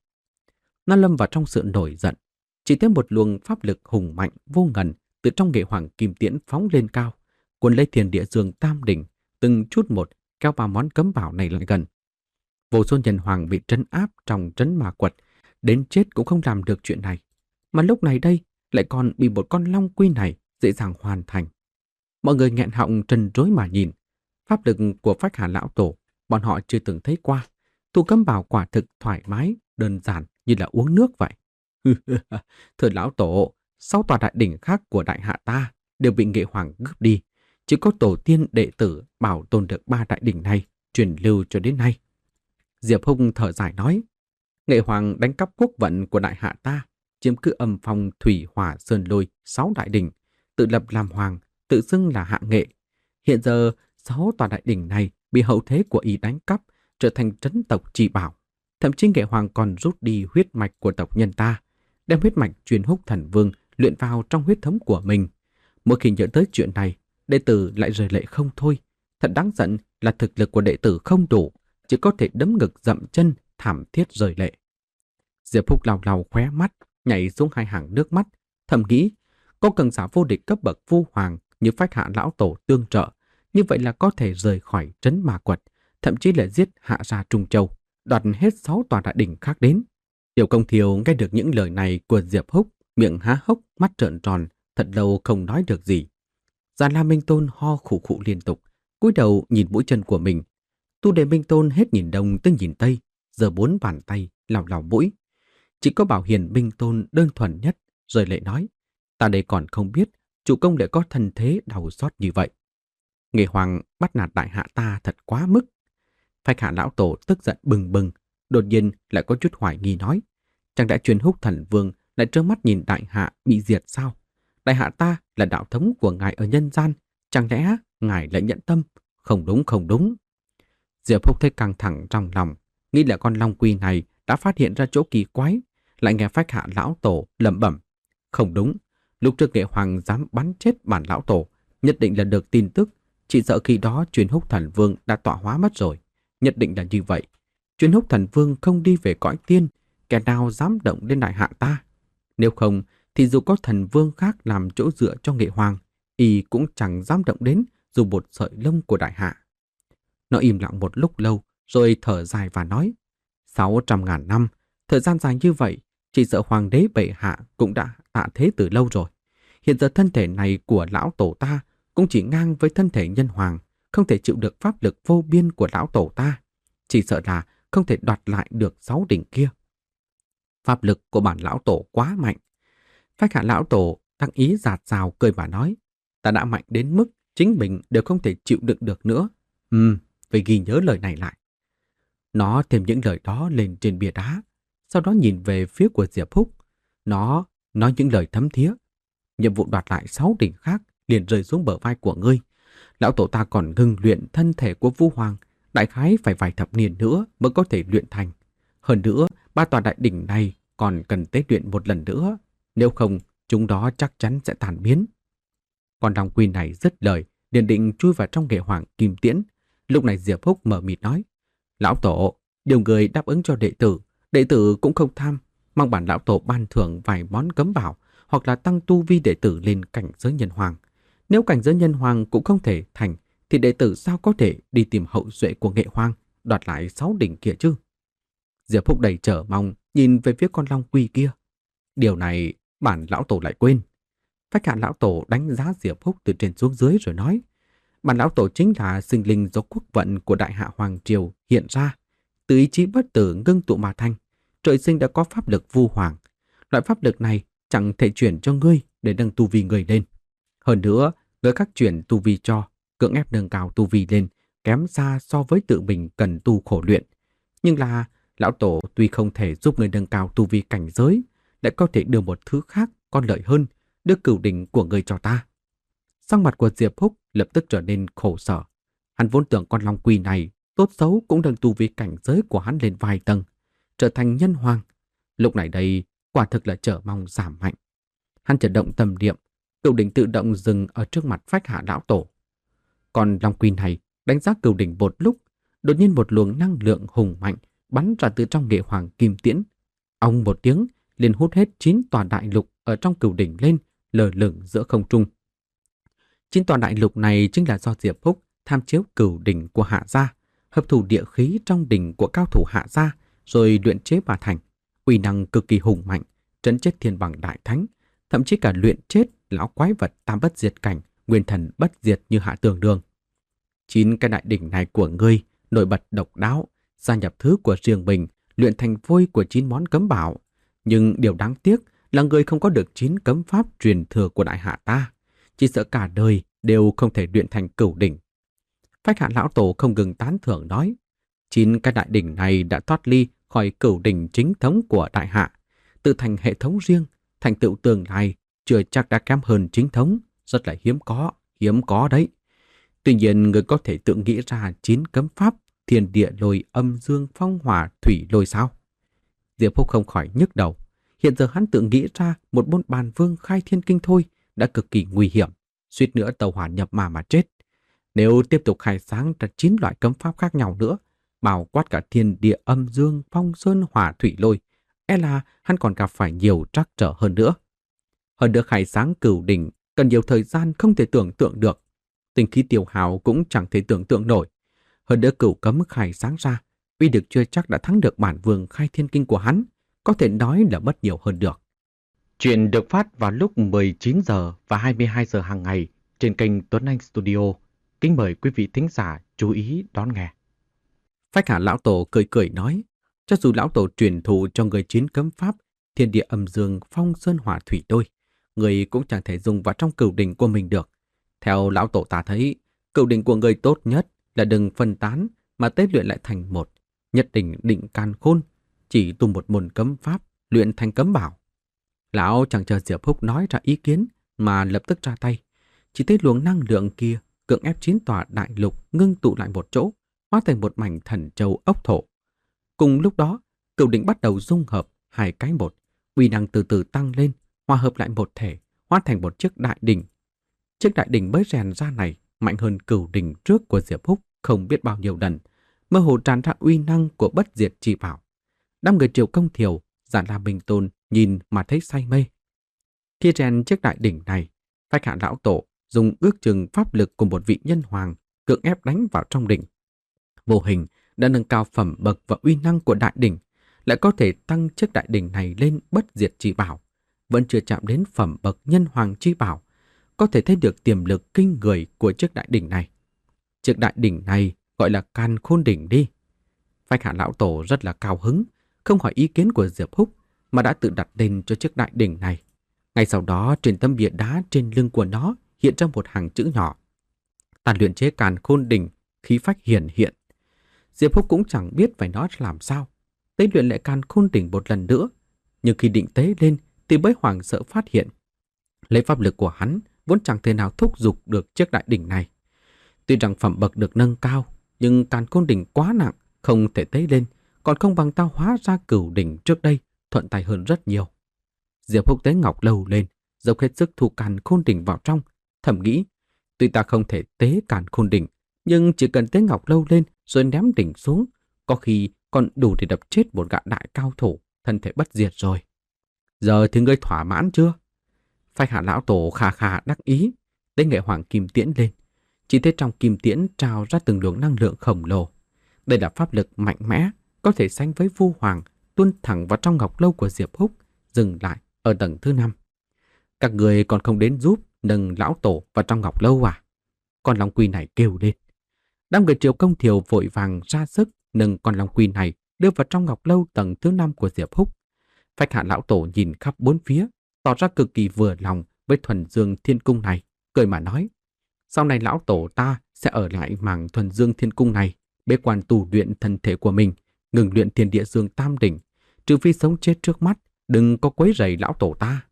Nó lâm vào trong sự nổi giận, chỉ thấy một luồng pháp lực hùng mạnh vô ngần từ trong nghệ hoàng kim tiễn phóng lên cao, cuốn lấy thiên địa dương tam đỉnh, từng chút một kéo ba món cấm bảo này lại gần. Vô số nhân hoàng bị trấn áp trong trấn ma quật, đến chết cũng không làm được chuyện này, mà lúc này đây lại còn bị một con long quy này dễ dàng hoàn thành. Mọi người nghẹn họng trần trối mà nhìn, pháp lực của phách hà lão tổ bọn họ chưa từng thấy qua, thu cấm bảo quả thực thoải mái, đơn giản như là uống nước vậy. Thưa lão tổ, sáu tòa đại đỉnh khác của đại hạ ta đều bị nghệ hoàng cướp đi, chỉ có tổ tiên đệ tử bảo tồn được ba đại đỉnh này, truyền lưu cho đến nay. Diệp Hùng thở dài nói, nghệ hoàng đánh cắp quốc vận của đại hạ ta, chiếm cứ âm phong thủy hỏa sơn lôi sáu đại đỉnh, tự lập làm hoàng, tự xưng là hạ nghệ. Hiện giờ sáu tòa đại đỉnh này bị hậu thế của y đánh cắp, trở thành trấn tộc chỉ bảo. Thậm chí nghệ hoàng còn rút đi huyết mạch của tộc nhân ta, đem huyết mạch truyền húc thần vương luyện vào trong huyết thống của mình. Mỗi khi nhớ tới chuyện này, đệ tử lại rơi lệ không thôi. Thật đáng giận là thực lực của đệ tử không đủ, chỉ có thể đấm ngực dậm chân, thảm thiết rơi lệ. Diệp Húc lau lau khóe mắt, nhảy xuống hai hàng nước mắt, thầm nghĩ, có cường giả vô địch cấp bậc vu hoàng như phách hạ lão tổ tương trợ, như vậy là có thể rời khỏi trấn ma quật, thậm chí là giết hạ gia Trung Châu, đoạt hết sáu tòa đại đỉnh khác đến. Tiểu Công Thiều nghe được những lời này của Diệp Húc, miệng há hốc, mắt trợn tròn, thật lâu không nói được gì. Già La Minh Tôn ho khủ khụ liên tục, cúi đầu nhìn mũi chân của mình. Tu Đề Minh Tôn hết nhìn đông tới nhìn tây, giơ bốn bàn tay lào lào mũi. Chỉ có Bảo Hiền Minh Tôn đơn thuần nhất, rồi lại nói, ta đây còn không biết chủ công lại có thân thế đau xót như vậy. Nghệ Hoàng bắt nạt đại hạ ta thật quá mức. Phách Hạ lão tổ tức giận bừng bừng, đột nhiên lại có chút hoài nghi nói, chẳng đã truyền Húc Thần Vương lại trơ mắt nhìn đại hạ bị diệt sao? Đại hạ ta là đạo thống của ngài ở nhân gian, chẳng lẽ ngài lại nhận tâm? Không đúng, không đúng. Diệp Húc thấy căng thẳng trong lòng, nghĩ là con Long Quy này đã phát hiện ra chỗ kỳ quái, lại nghe Phách Hạ lão tổ lẩm bẩm, không đúng, lúc trước Nghệ Hoàng dám bắn chết bản lão tổ, nhất định là được tin tức, chỉ sợ khi đó truyền Húc Thần Vương đã tọa hóa mất rồi, nhất định là như vậy. Truyền Húc Thần Vương không đi về cõi tiên, kẻ nào dám động đến đại hạ ta? Nếu không thì dù có thần vương khác làm chỗ dựa cho Nghệ Hoàng, y cũng chẳng dám động đến dù một sợi lông của đại hạ. Nó im lặng một lúc lâu, rồi thở dài và nói, sáu trăm ngàn năm, thời gian dài như vậy, chỉ sợ hoàng đế bệ hạ cũng đã tạ thế từ lâu rồi. Hiện giờ thân thể này của lão tổ ta cũng chỉ ngang với thân thể nhân hoàng, không thể chịu được pháp lực vô biên của lão tổ ta. Chỉ sợ là không thể đoạt lại được sáu đỉnh kia. Pháp lực của bản lão tổ quá mạnh. Phách Hạ lão tổ tăng ý giạt rào cười mà nói, ta đã mạnh đến mức chính mình đều không thể chịu đựng được nữa. Ừm, phải ghi nhớ lời này lại. Nó thêm những lời đó lên trên bia đá, sau đó nhìn về phía của Diệp Húc. Nó nói những lời thấm thía. Nhiệm vụ đoạt lại sáu đỉnh khác liền rơi xuống bờ vai của ngươi. Lão tổ ta còn ngừng luyện thân thể của Vu Hoàng, đại khái phải vài thập niên nữa mới có thể luyện thành. Hơn nữa, ba tòa đại đỉnh này còn cần tế luyện một lần nữa, nếu không chúng đó chắc chắn sẽ tàn biến. Còn Long Quy này dứt lời, liền định chui vào trong Nghệ Hoàng kim tiễn. Lúc này Diệp Húc mở mịt nói, lão tổ, điều người đáp ứng cho đệ tử, đệ tử cũng không tham, mong bản lão tổ ban thưởng vài món cấm bảo, hoặc là tăng tu vi đệ tử lên cảnh giới nhân hoàng. Nếu cảnh giới nhân hoàng cũng không thể thành, thì đệ tử sao có thể đi tìm hậu duệ của Nghệ Hoàng, đoạt lại sáu đỉnh kia chứ? Diệp Húc đầy trở mong nhìn về phía con Long Quy kia. Điều này bản lão tổ lại quên. Phách Hạ lão tổ đánh giá Diệp Húc từ trên xuống dưới rồi nói, bản lão tổ chính là sinh linh do quốc vận của đại hạ hoàng triều hiện ra, từ ý chí bất tử ngưng tụ mà thành, trời sinh đã có pháp lực vu hoàng. Loại pháp lực này chẳng thể chuyển cho ngươi để nâng tu vi người lên. Hơn nữa, người khác chuyển tu vi cho, cưỡng ép nâng cao tu vi lên, kém xa so với tự mình cần tu khổ luyện. Nhưng là lão tổ tuy không thể giúp người nâng cao tu vi cảnh giới, lại có thể đưa một thứ khác còn lợi hơn, đưa cửu đỉnh của người cho ta. Sắc mặt của Diệp Húc lập tức trở nên khổ sở. Hắn vốn tưởng con Long Quy này tốt xấu cũng nâng tu vi cảnh giới của hắn lên vài tầng, trở thành nhân hoàng. Lúc này đây quả thực là trở mong giảm mạnh. Hắn chợt động tâm niệm, cửu đỉnh tự động dừng ở trước mặt Phách Hạ lão tổ. Còn Long Quy này đánh giá cửu đỉnh một lúc, đột nhiên một luồng năng lượng hùng mạnh bắn ra từ trong Nghệ Hoàng kim tiễn. Ông một tiếng liền hút hết chín tòa đại lục ở trong cửu đỉnh lên, lờ lửng giữa không trung. Chín tòa đại lục này chính là do Diệp Húc tham chiếu cửu đỉnh của Hạ gia, hấp thụ địa khí trong đỉnh của cao thủ Hạ gia, rồi luyện chế mà thành, uy năng cực kỳ hùng mạnh, trấn chết thiên bằng đại thánh, thậm chí cả luyện chết lão quái vật tam bất diệt cảnh, nguyên thần bất diệt như Hạ Tường Đường. Chín cái đại đỉnh này của ngươi nổi bật độc đáo, gia nhập thứ của riêng mình, luyện thành vôi của chín món cấm bảo. Nhưng điều đáng tiếc là ngươi không có được chín cấm pháp truyền thừa của đại hạ ta, chỉ sợ cả đời đều không thể luyện thành cửu đỉnh. Phách Hạ lão tổ không ngừng tán thưởng nói, chín cái đại đỉnh này đã thoát ly khỏi cửu đỉnh chính thống của đại hạ, tự thành hệ thống riêng, thành tựu tương lai chưa chắc đã kém hơn chính thống, rất là hiếm có, hiếm có đấy. Tuy nhiên người có thể tự nghĩ ra chín cấm pháp thiên địa lôi, âm dương, phong hỏa, thủy lôi sao? Diệp Húc không khỏi nhức đầu. Hiện giờ hắn tự nghĩ ra một môn bàn vương khai thiên kinh thôi đã cực kỳ nguy hiểm, suýt nữa tàu hỏa nhập ma mà chết. Nếu tiếp tục khai sáng ra chín loại cấm pháp khác nhau nữa, bao quát cả thiên địa, âm dương, phong sơn, hỏa, thủy lôi, e là hắn còn gặp phải nhiều trắc trở hơn nữa. Hơn nữa khai sáng cửu đỉnh cần nhiều thời gian không thể tưởng tượng được, tinh khí tiêu hao cũng chẳng thể tưởng tượng nổi. Hơn nữa cửu cấm khai sáng ra, uy lực chưa chắc đã thắng được bản vương khai thiên kinh của hắn, có thể nói là mất nhiều hơn được. Chuyện được phát vào lúc mười chín giờ và hai mươi hai giờ hàng ngày trên kênh Tuấn Anh Studio. Kính mời quý vị thính giả chú ý đón nghe. Phách Hạ lão tổ cười cười nói, cho dù lão tổ truyền thụ cho người chín cấm pháp, thiên địa âm dương, phong sơn hỏa thủy đôi, người cũng chẳng thể dùng vào trong cửu đỉnh của mình được. Theo lão tổ ta thấy, cửu đỉnh của người tốt nhất là đừng phân tán mà tế luyện lại thành một, nhất định định càn khôn, chỉ tu một môn cấm pháp, luyện thành cấm bảo. Lão chẳng chờ Diệp Húc nói ra ý kiến mà lập tức ra tay. Chỉ thấy luồng năng lượng kia cưỡng ép chín tòa đại lục ngưng tụ lại một chỗ, hóa thành một mảnh thần châu ốc thổ. Cùng lúc đó, cửu đỉnh bắt đầu dung hợp hai cái một, uy năng từ từ tăng lên, hòa hợp lại một thể, hóa thành một chiếc đại đỉnh. Chiếc đại đỉnh mới rèn ra này mạnh hơn cửu đỉnh trước của Diệp Húc không biết bao nhiêu lần, mơ hồ tràn ra uy năng của bất diệt chi bảo. Đám người Triệu Công Thiều, Giản La Minh Tôn nhìn mà thấy say mê. Khi rèn chiếc đại đỉnh này, Phách Hạ lão tổ dùng ước chừng pháp lực của một vị nhân hoàng cưỡng ép đánh vào trong đỉnh. Vô hình đã nâng cao phẩm bậc và uy năng của đại đỉnh, lại có thể tăng chiếc đại đỉnh này lên bất diệt chi bảo, vẫn chưa chạm đến phẩm bậc nhân hoàng chi bảo, có thể thấy được tiềm lực kinh người của chiếc đại đỉnh này. Chiếc đại đỉnh này gọi là Càn Khôn đỉnh đi. Phách Hạ lão tổ rất là cao hứng, không hỏi ý kiến của Diệp Húc mà đã tự đặt tên cho chiếc đại đỉnh này. Ngay sau đó trên tấm bia đá trên lưng của nó hiện ra một hàng chữ nhỏ: ta luyện chế Càn Khôn đỉnh, khí phách hiển hiện. Diệp Húc cũng chẳng biết phải nói làm sao, tế luyện lại Càn Khôn đỉnh một lần nữa, nhưng khi định tế lên thì mới hoảng sợ phát hiện lấy pháp lực của hắn vốn chẳng thể nào thúc giục được chiếc đại đỉnh này. Tuy rằng phẩm bậc được nâng cao, nhưng Càn Khôn đỉnh quá nặng, không thể tế lên, còn không bằng ta hóa ra cửu đỉnh trước đây, thuận tay hơn rất nhiều. Diệp Húc tế ngọc lâu lên, dốc hết sức thu Càn Khôn đỉnh vào trong, thầm nghĩ, tuy ta không thể tế Càn Khôn đỉnh, nhưng chỉ cần tế ngọc lâu lên rồi ném đỉnh xuống, có khi còn đủ để đập chết một gã đại cao thủ, thân thể bất diệt rồi. Giờ thì ngươi thỏa mãn chưa? Phách Hạ lão tổ khà khà đắc ý, tế nghệ hoàng kim tiễn lên. Chỉ thấy trong kim tiễn trào ra từng luồng năng lượng khổng lồ. Đây là pháp lực mạnh mẽ, có thể sánh với Vu Hoàng, tuôn thẳng vào trong ngọc lâu của Diệp Húc, dừng lại ở tầng thứ năm. Các người còn không đến giúp nâng lão tổ vào trong ngọc lâu à? Con long quy này kêu lên. Đám người Triệu Công Thiều vội vàng ra sức nâng con long quy này đưa vào trong ngọc lâu tầng thứ năm của Diệp Húc. Phách Hạ lão tổ nhìn khắp bốn phía, tỏ ra cực kỳ vừa lòng với thuần dương thiên cung này, cười mà nói: sau này lão tổ ta sẽ ở lại mảng thuần dương thiên cung này, bế quan tu luyện thân thể của mình, ngừng luyện thiên địa dương tam đỉnh, trừ phi sống chết trước mắt, đừng có quấy rầy lão tổ ta.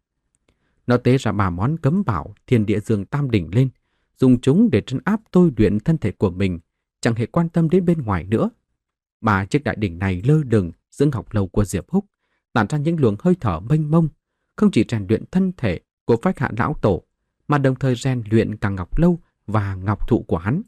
Nó tế ra ba món cấm bảo thiên địa dương tam đỉnh lên, dùng chúng để trấn áp tôi luyện thân thể của mình, chẳng hề quan tâm đến bên ngoài nữa. Ba chiếc đại đỉnh này lơ lửng giữa ngọc lâu của Diệp Húc, tản ra những luồng hơi thở mênh mông, không chỉ rèn luyện thân thể của Phách Hạ lão tổ, mà đồng thời rèn luyện cả ngọc lâu và ngọc thụ của hắn.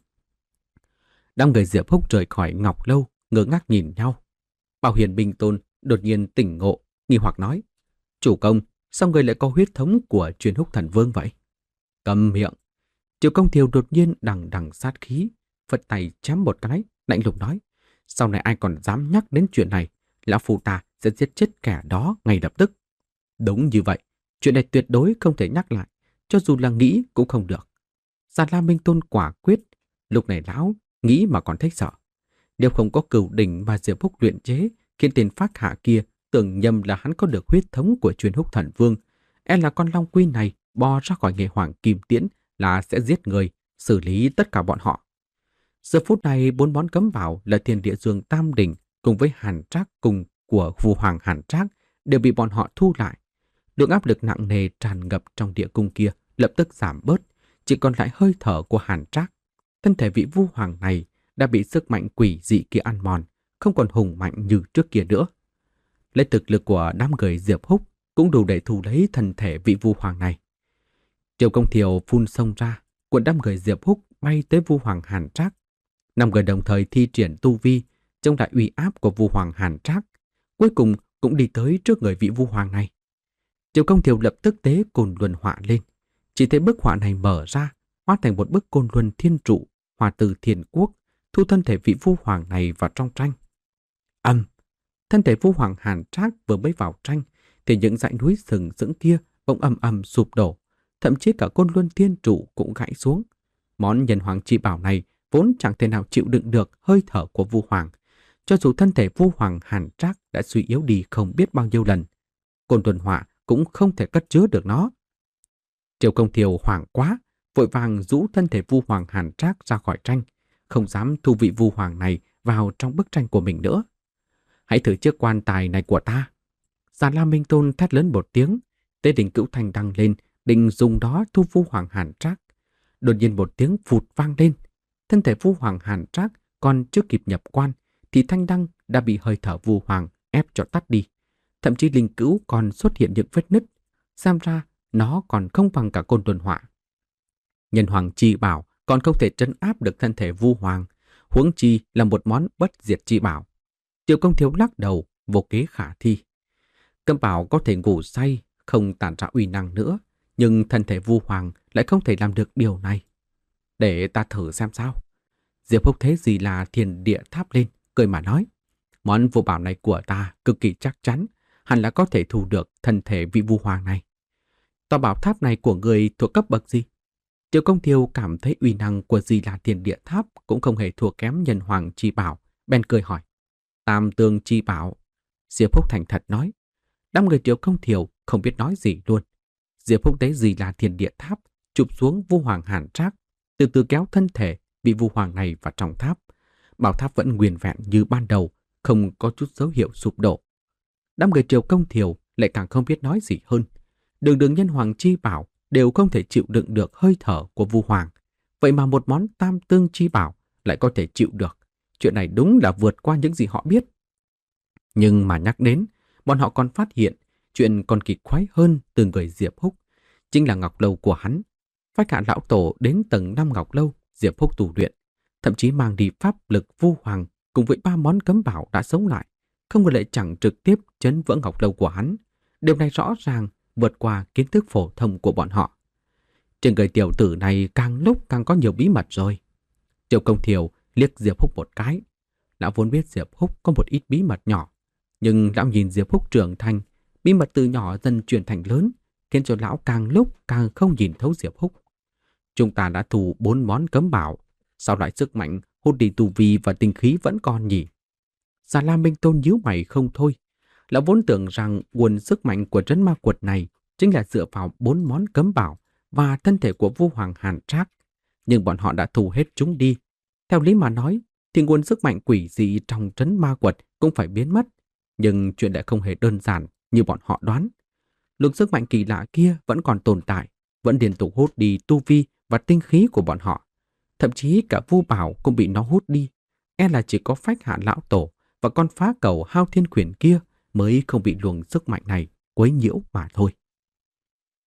Đám người Diệp Húc rời khỏi ngọc lâu, ngơ ngác nhìn nhau. Bảo Hiền Bình Tôn đột nhiên tỉnh ngộ, nghi hoặc nói: chủ công, sao người lại có huyết thống của Truyền Húc Thần Vương vậy? Câm miệng! Triệu Công Thiều đột nhiên đằng đằng sát khí, phất tay chém một cái, lạnh lùng nói: sau này ai còn dám nhắc đến chuyện này, lão phu ta sẽ giết chết kẻ đó ngay lập tức. Đúng như vậy, chuyện này tuyệt đối không thể nhắc lại, cho dù là nghĩ cũng không được. Giản La Minh Tôn quả quyết, lúc này lão nghĩ mà còn thấy sợ. Nếu không có cửu đỉnh mà Diệp Húc luyện chế, khiến tên Phách Hạ kia tưởng nhầm là hắn có được huyết thống của Truyền Húc Thần Vương, e là con long quy này bò ra khỏi nghề hoàng kim tiễn là sẽ giết người, xử lý tất cả bọn họ. Giờ phút này bốn món cấm bảo là thiên địa dương tam đỉnh cùng với hàn trác cùng của Vu Hoàng hàn trác đều bị bọn họ thu lại. Lượng áp lực nặng nề tràn ngập trong địa cung kia lập tức giảm bớt, chỉ còn lại hơi thở của hàn trác. Thân thể vị Vu Hoàng này đã bị sức mạnh quỷ dị kia ăn mòn, không còn hùng mạnh như trước kia nữa. Lấy thực lực của đám người Diệp Húc cũng đủ để thu lấy thân thể vị Vu Hoàng này. Triệu Công Thiều phun sông ra, cuộn đám người Diệp Húc bay tới Vu Hoàng hàn trác. Năm người đồng thời thi triển tu vi trong đại uy áp của Vu Hoàng hàn trác, cuối cùng cũng đi tới trước người vị Vu Hoàng này. Triệu Công Thiều lập tức tế côn luân họa lên, chỉ thấy bức họa này mở ra, hóa thành một bức côn luân thiên trụ, hòa từ thiên quốc, thu thân thể vị Vu Hoàng này vào trong tranh. Âm, thân thể Vu Hoàng hàn trác vừa mới vào tranh, thì những dãy núi sừng sững kia bỗng ầm ầm sụp đổ, thậm chí cả côn luân thiên trụ cũng gãy xuống. Món nhân hoàng chi bảo này vốn chẳng thể nào chịu đựng được hơi thở của Vu Hoàng, Cho dù thân thể Vu Hoàng Hàn Trác đã suy yếu đi không biết bao nhiêu lần, Côn Tuần Họa cũng không thể cất chứa được nó. Triệu Công Thiều hoảng quá, vội vàng rũ thân thể Vu Hoàng Hàn Trác ra khỏi tranh, không dám thu vị Vu Hoàng này vào trong bức tranh của mình nữa. Hãy thử chiếc quan tài này của ta. Già La Minh Tôn thét lớn một tiếng, Tế Đình Cửu Thanh đăng lên, định dùng đó thu Vu Hoàng Hàn Trác. Đột nhiên một tiếng phụt vang lên, thân thể Vu Hoàng Hàn Trác còn chưa kịp nhập quan thì thanh đăng đã bị hơi thở Vu Hoàng ép cho tắt đi. Thậm chí linh cữu còn xuất hiện những vết nứt, xem ra nó còn không bằng cả Côn Tuần Họa. Nhân Hoàng chi bảo còn không thể trấn áp được thân thể Vu Hoàng, huống chi là một món bất diệt chi bảo. Triệu Công Thiếu lắc đầu, vô kế khả thi. Cấm bảo có thể ngủ say, không tản ra uy năng nữa, nhưng thân thể Vu Hoàng lại không thể làm được điều này. Để ta thử xem sao. Diệp Húc thấy gì là Thiên Địa Tháp lên, cười mà nói. Món vô bảo này của ta cực kỳ chắc chắn, hẳn là có thể thu được thân thể vị Vu Hoàng này. Tòa bảo tháp này của người thuộc cấp bậc gì? Triệu Công Thiêu cảm thấy uy năng của Di La Thiên Địa Tháp cũng không hề thua kém Nhân Hoàng chi bảo, bèn cười hỏi. Tam Tương chi bảo. Diệp Húc thành thật nói. Đám người Triệu Công Thiêu không biết nói gì luôn. Diệp Húc thấy Di La Thiên Địa Tháp chụp xuống Vu Hoàng Hàn Trác, từ từ kéo thân thể bị Vu Hoàng này vào trong tháp. Bảo tháp vẫn nguyên vẹn như ban đầu, không có chút dấu hiệu sụp đổ. Đám người Triệu Công Thiêu lại càng không biết nói gì hơn. Đường đường Nhân Hoàng chi bảo đều không thể chịu đựng được hơi thở của Vu Hoàng. Vậy mà một món Tam Tương chi bảo lại có thể chịu được. Chuyện này đúng là vượt qua những gì họ biết. Nhưng mà nhắc đến, bọn họ còn phát hiện chuyện còn kỳ quái hơn từ người Diệp Húc. Chính là ngọc lâu của hắn. Phách Hạ lão tổ đến tầng năm ngọc lâu Diệp Húc tu luyện, thậm chí mang đi pháp lực Vu Hoàng cùng với ba món cấm bảo đã sống lại, không ngờ lại chẳng trực tiếp chấn vỡ ngọc lâu của hắn. Điều này rõ ràng vượt qua kiến thức phổ thông của bọn họ. Trên người tiểu tử này càng lúc càng có nhiều bí mật rồi. Triệu Công Thiều liếc Diệp Húc một cái. Lão vốn biết Diệp Húc có một ít bí mật nhỏ, nhưng lão nhìn Diệp Húc trưởng thành, bí mật từ nhỏ dần chuyển thành lớn, khiến cho lão càng lúc càng không nhìn thấu Diệp Húc. Chúng ta đã thu bốn món cấm bảo, sao loại sức mạnh hút đi tu vi và tinh khí vẫn còn nhỉ? Già La Minh Tôn nhíu mày không thôi. Lão vốn tưởng rằng nguồn sức mạnh của trấn ma quật này chính là dựa vào bốn món cấm bảo và thân thể của Vu Hoàng Hàn Trác, nhưng bọn họ đã thu hết chúng đi. Theo lý mà nói, thì nguồn sức mạnh quỷ dị trong trấn ma quật cũng phải biến mất, nhưng chuyện lại không hề đơn giản như bọn họ đoán. Luồng sức mạnh kỳ lạ kia vẫn còn tồn tại, vẫn liên tục hút đi tu vi và tinh khí của bọn họ. Thậm chí cả Vu Bảo cũng bị nó hút đi. E là chỉ có Phách Hạ lão tổ và con phá cầu Hao Thiên Quyển kia mới không bị luồng sức mạnh này quấy nhiễu mà thôi.